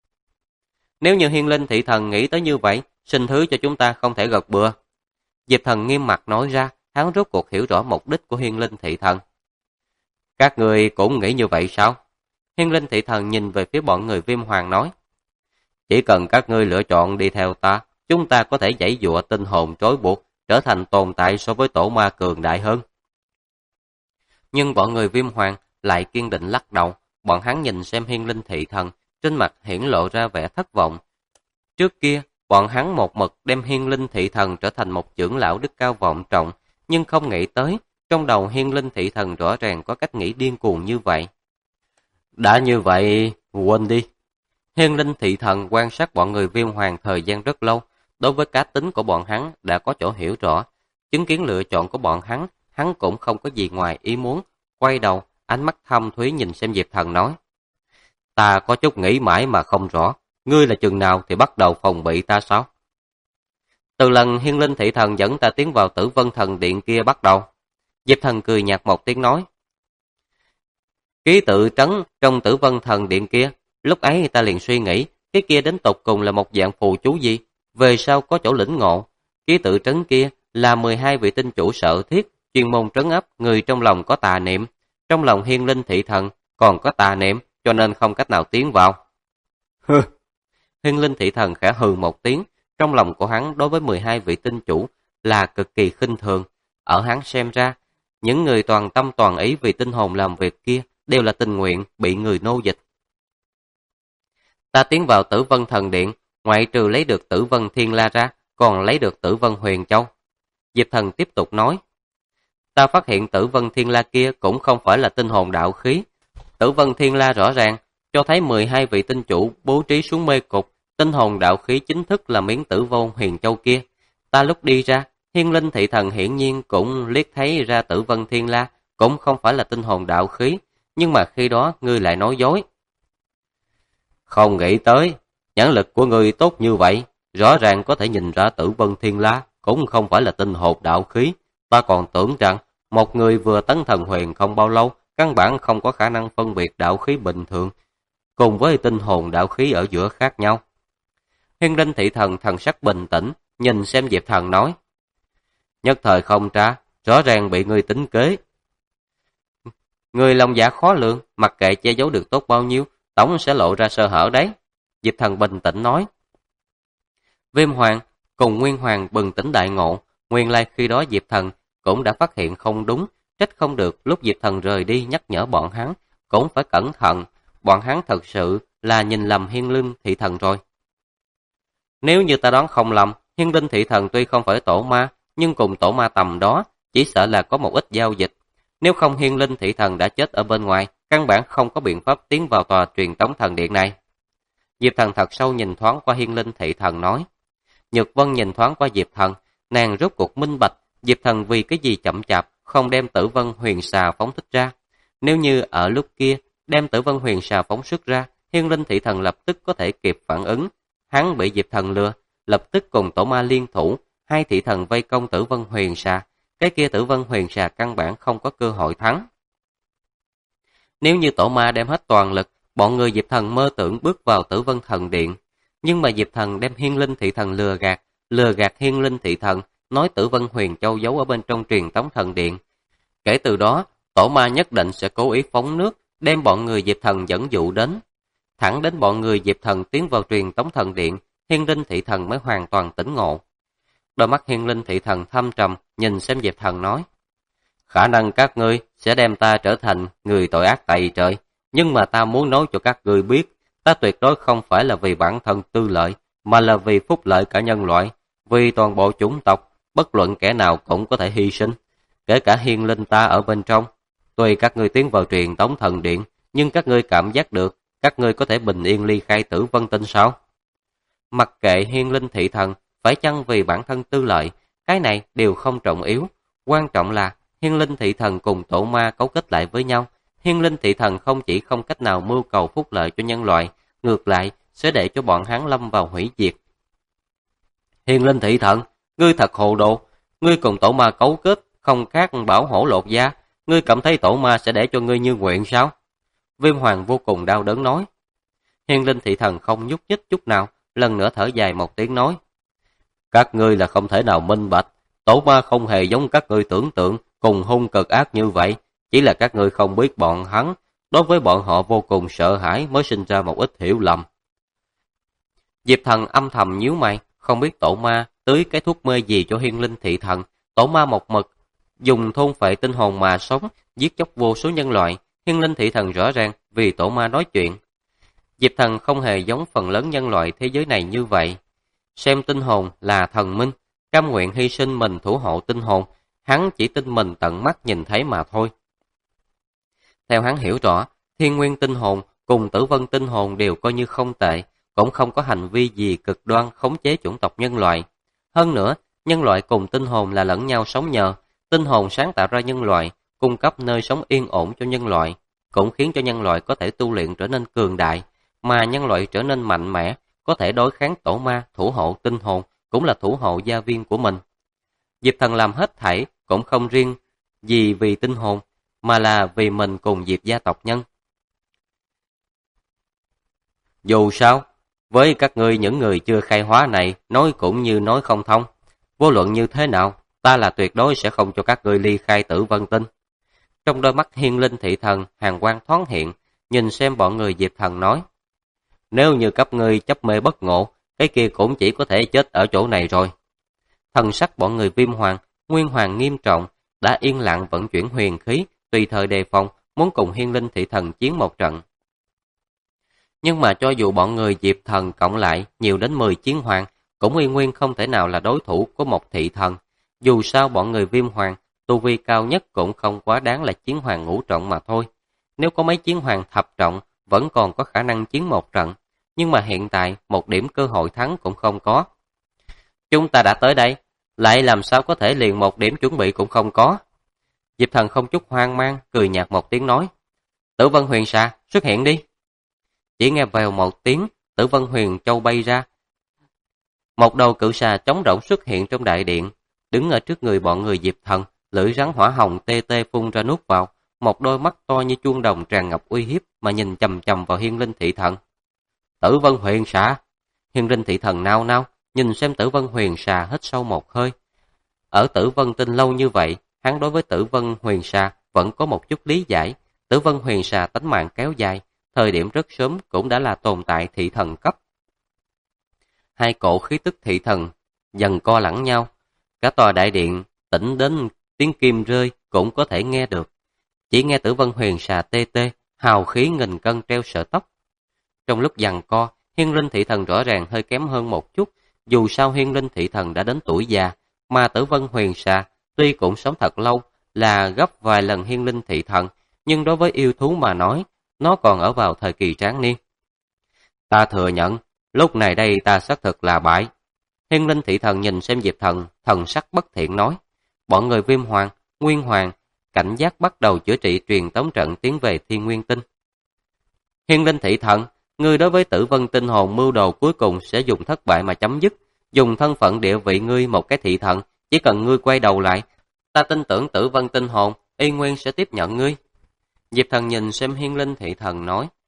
Nếu như Hiên Linh Thị Thần nghĩ tới như vậy, xin thứ cho chúng ta không thể gật bừa. Diệp Thần nghiêm mặt nói ra, hắn rốt cuộc hiểu rõ mục đích của Hiên Linh Thị Thần. Các người cũng nghĩ như vậy sao? Hiên Linh Thị Thần nhìn về phía bọn người Viêm Hoàng nói. Chỉ cần các ngươi lựa chọn đi theo ta, chúng ta có thể giãy giụa tinh hồn trói buộc, trở thành tồn tại so với tổ ma cường đại hơn. Nhưng bọn người Viêm Hoàng lại kiên định lắc đầu, bọn hắn nhìn xem Hiên Linh Thị Thần, trên mặt hiển lộ ra vẻ thất vọng. Trước kia, bọn hắn một mực đem Hiên Linh Thị Thần trở thành một trưởng lão đức cao vọng trọng, nhưng không nghĩ tới, trong đầu Hiên Linh Thị Thần rõ ràng có cách nghĩ điên cuồng như vậy. Đã như vậy, quên đi. Hiên Linh Thị Thần quan sát bọn người Viêm Hoàng thời gian rất lâu, đối với cá tính của bọn hắn đã có chỗ hiểu rõ. Chứng kiến lựa chọn của bọn hắn cũng không có gì ngoài ý muốn. Quay đầu, ánh mắt thâm thúy nhìn xem Diệp Thần nói. Ta có chút nghĩ mãi mà không rõ, ngươi là chừng nào thì bắt đầu phòng bị ta sao? Từ lần Hiên Linh Thị Thần dẫn ta tiến vào Tử Vân Thần Điện kia bắt đầu. Diệp Thần cười nhạt một tiếng nói. Ký tự trấn trong Tử Vân Thần Điện kia, lúc ấy ta liền suy nghĩ, cái kia đến tột cùng là một dạng phù chú gì, về sau có chỗ lĩnh ngộ. Ký tự trấn kia là 12 vị tinh chủ sở thiết, chuyên môn trấn áp người trong lòng có tà niệm. Trong lòng Hiên Linh Thị Thần còn có tà niệm, cho nên không cách nào tiến vào. Hừ. Hiên Linh Thị Thần khẽ hừ một tiếng, trong lòng của hắn đối với 12 vị tinh chủ là cực kỳ khinh thường. Ở hắn xem ra, những người toàn tâm toàn ý vì tinh hồn làm việc kia đều là tình nguyện bị người nô dịch. Ta tiến vào Tử Vân Thần Điện, ngoại trừ lấy được Tử Vân Thiên La ra, còn lấy được Tử Vân Huyền Châu. Diệp Thần tiếp tục nói. Ta phát hiện Tử Vân Thiên La kia cũng không phải là tinh hồn đạo khí. Tử Vân Thiên La rõ ràng cho thấy 12 vị tinh chủ bố trí xuống mê cục, tinh hồn đạo khí chính thức là miếng Tử Vân Huyền Châu kia. Ta lúc đi ra, Hiên Linh Thị Thần hiển nhiên cũng liếc thấy ra Tử Vân Thiên La cũng không phải là tinh hồn đạo khí, nhưng mà khi đó ngươi lại nói dối. Không nghĩ tới, nhãn lực của ngươi tốt như vậy, rõ ràng có thể nhìn ra Tử Vân Thiên La cũng không phải là tinh hồn đạo khí. Ta còn tưởng rằng một người vừa tấn thần huyền không bao lâu, căn bản không có khả năng phân biệt đạo khí bình thường, cùng với tinh hồn đạo khí ở giữa khác nhau. Hiên Linh Thị Thần thần sắc bình tĩnh, nhìn xem Diệp Thần nói. Nhất thời không tra, rõ ràng bị ngươi tính kế. Người lòng dạ khó lường, mặc kệ che giấu được tốt bao nhiêu, tổng sẽ lộ ra sơ hở đấy. Diệp Thần bình tĩnh nói. Viêm Hoàng cùng Nguyên Hoàng bừng tỉnh đại ngộ, nguyên lai khi đó Diệp Thần cũng đã phát hiện không đúng, trách không được lúc Diệp Thần rời đi nhắc nhở bọn hắn, cũng phải cẩn thận, bọn hắn thật sự là nhìn lầm Hiên Linh Thị Thần rồi. Nếu như ta đoán không lầm, Hiên Linh Thị Thần tuy không phải tổ ma, nhưng cùng tổ ma tầm đó, chỉ sợ là có một ít giao dịch. Nếu không Hiên Linh Thị Thần đã chết ở bên ngoài, căn bản không có biện pháp tiến vào tòa truyền tống thần điện này. Diệp Thần thật sâu nhìn thoáng qua Hiên Linh Thị Thần nói. Nhược Vân nhìn thoáng qua Diệp Thần, nàng rốt cuộc minh bạch, Diệp Thần vì cái gì chậm chạp, không đem Tử Vân Huyền Xà phóng thích ra. Nếu như ở lúc kia, đem Tử Vân Huyền Xà phóng xuất ra, Hiên Linh Thị Thần lập tức có thể kịp phản ứng. Hắn bị Diệp Thần lừa, lập tức cùng tổ ma liên thủ, hai thị thần vây công Tử Vân Huyền Xà. Cái kia Tử Vân Huyền Xà căn bản không có cơ hội thắng. Nếu như tổ ma đem hết toàn lực, bọn người Diệp Thần mơ tưởng bước vào Tử Vân Thần Điện. Nhưng mà Diệp Thần đem Hiên Linh Thị Thần lừa gạt Hiên Linh Thị Thần, nói Tử Vân Huyền Châu giấu ở bên trong truyền tống thần điện. Kể từ đó, tổ ma nhất định sẽ cố ý phóng nước, đem bọn người Diệp Thần dẫn dụ đến. Thẳng đến bọn người Diệp Thần tiến vào truyền tống thần điện, Hiên Linh Thị Thần mới hoàn toàn tỉnh ngộ. Đôi mắt Hiên Linh Thị Thần thâm trầm, nhìn xem Diệp Thần nói. Khả năng các ngươi sẽ đem ta trở thành người tội ác tày trời, nhưng mà ta muốn nói cho các ngươi biết, ta tuyệt đối không phải là vì bản thân tư lợi, mà là vì phúc lợi cả nhân loại, vì toàn bộ chủng tộc, bất luận kẻ nào cũng có thể hy sinh, kể cả hiên linh ta ở bên trong. Tuy các ngươi tiến vào truyền tống thần điện, nhưng các ngươi cảm giác được, các ngươi có thể bình yên ly khai Tử Vân Tinh sao? Mặc kệ hiên linh thị thần, phải chăng vì bản thân tư lợi, cái này đều không trọng yếu. Quan trọng là hiên linh thị thần cùng tổ ma cấu kết lại với nhau. Hiên linh thị thần không chỉ không cách nào mưu cầu phúc lợi cho nhân loại, ngược lại sẽ để cho bọn hắn lâm vào hủy diệt. Hiên linh thị thần, ngươi thật hồ đồ, ngươi cùng tổ ma cấu kết, không khác bảo hổ lột da, ngươi cảm thấy tổ ma sẽ để cho ngươi như nguyện sao? Viêm Hoàng vô cùng đau đớn nói. Hiên linh thị thần không nhúc nhích chút nào, lần nữa thở dài một tiếng nói. Các ngươi là không thể nào minh bạch, tổ ma không hề giống các ngươi tưởng tượng, cùng hung cực ác như vậy, chỉ là các ngươi không biết bọn hắn, đối với bọn họ vô cùng sợ hãi mới sinh ra một ít hiểu lầm. Diệp Thần âm thầm nhíu mày, không biết tổ ma tưới cái thuốc mê gì cho hiên linh thị thần. Tổ ma một mực dùng thôn phệ tinh hồn mà sống, giết chóc vô số nhân loại. Hiên linh thị thần rõ ràng vì tổ ma nói chuyện. Diệp Thần không hề giống phần lớn nhân loại thế giới này như vậy. Xem tinh hồn là thần minh, cam nguyện hy sinh mình thủ hộ tinh hồn, hắn chỉ tin mình tận mắt nhìn thấy mà thôi. Theo hắn hiểu rõ, thiên nguyên tinh hồn cùng tử vân tinh hồn đều coi như không tệ, cũng không có hành vi gì cực đoan khống chế chủng tộc nhân loại. Hơn nữa, nhân loại cùng tinh hồn là lẫn nhau sống nhờ, tinh hồn sáng tạo ra nhân loại, cung cấp nơi sống yên ổn cho nhân loại, cũng khiến cho nhân loại có thể tu luyện trở nên cường đại, mà nhân loại trở nên mạnh mẽ, có thể đối kháng tổ ma, thủ hộ tinh hồn, cũng là thủ hộ gia viên của mình. Diệp Thần làm hết thảy, cũng không riêng gì vì tinh hồn, mà là vì mình cùng Diệp gia tộc nhân. Dù sao, với các ngươi những người chưa khai hóa này, nói cũng như nói không thông. Vô luận như thế nào, ta là tuyệt đối sẽ không cho các ngươi ly khai Tử Vân Tinh. Trong đôi mắt hiên linh thị thần, hàn quang thoáng hiện, nhìn xem bọn người Diệp Thần nói. Nếu như các ngươi chấp mê bất ngộ, cái kia cũng chỉ có thể chết ở chỗ này rồi. Thần sắc bọn người Viêm Hoàng, Nguyên Hoàng nghiêm trọng, đã yên lặng vận chuyển huyền khí, tùy thời đề phòng, muốn cùng hiên linh thị thần chiến một trận. Nhưng mà cho dù bọn người Diệp Thần cộng lại nhiều đến 10 chiến hoàng, cũng y nguyên không thể nào là đối thủ của một thị thần. Dù sao bọn người Viêm Hoàng, tu vi cao nhất cũng không quá đáng là chiến hoàng ngũ trọng mà thôi. Nếu có mấy chiến hoàng thập trọng, vẫn còn có khả năng chiến một trận, nhưng mà hiện tại một điểm cơ hội thắng cũng không có. Chúng ta đã tới đây, lại làm sao có thể liền một điểm chuẩn bị cũng không có. Diệp Thần không chút hoang mang, cười nhạt một tiếng nói. Tử Vân Huyền Xà, xuất hiện đi. Chỉ nghe vèo một tiếng, Tử Vân Huyền Châu bay ra. Một đầu cự xà trống rỗng xuất hiện trong đại điện, đứng ở trước người bọn người Diệp Thần, lưỡi rắn hỏa hồng tê tê phun ra nuốt vào, một đôi mắt to như chuông đồng tràn ngập uy hiếp mà nhìn chằm chằm vào hiên linh thị thần. Tử Vân Huyền Xà. Hiên linh thị thần nao nao, nhìn xem Tử Vân Huyền Xà hít sâu một hơi. Ở Tử Vân Tinh lâu như vậy, hắn đối với Tử Vân Huyền Xà vẫn có một chút lý giải. Tử Vân Huyền Xà tánh mạng kéo dài, thời điểm rất sớm cũng đã là tồn tại thị thần cấp. Hai cổ khí tức thị thần dần co lẫn nhau, cả tòa đại điện tĩnh đến tiếng kim rơi cũng có thể nghe được. Chỉ nghe Tử Vân Huyền Xà tê tê, hào khí nghìn cân treo sợi tóc. Trong lúc giằng co, hiên linh thị thần rõ ràng hơi kém hơn một chút, dù sao hiên linh thị thần đã đến tuổi già, mà Tử Vân Huyền Xà tuy cũng sống thật lâu, là gấp vài lần hiên linh thị thần, nhưng đối với yêu thú mà nói, nó còn ở vào thời kỳ tráng niên. Ta thừa nhận, lúc này đây ta xác thực là bại. Hiên linh thị thần nhìn xem Diệp Thần, thần sắc bất thiện nói. Bọn người Viêm Hoàng, Nguyên Hoàng, cảnh giác bắt đầu chữa trị truyền tống trận tiến về Thiên Nguyên Tinh. Hiên linh thị thần, ngươi đối với Tử Vân Tinh hồn mưu đồ cuối cùng sẽ dùng thất bại mà chấm dứt. Dùng thân phận địa vị ngươi một cái thị thần, chỉ cần ngươi quay đầu lại, ta tin tưởng Tử Vân Tinh hồn, y nguyên sẽ tiếp nhận ngươi. Diệp Thần nhìn xem hiên linh thị thần nói.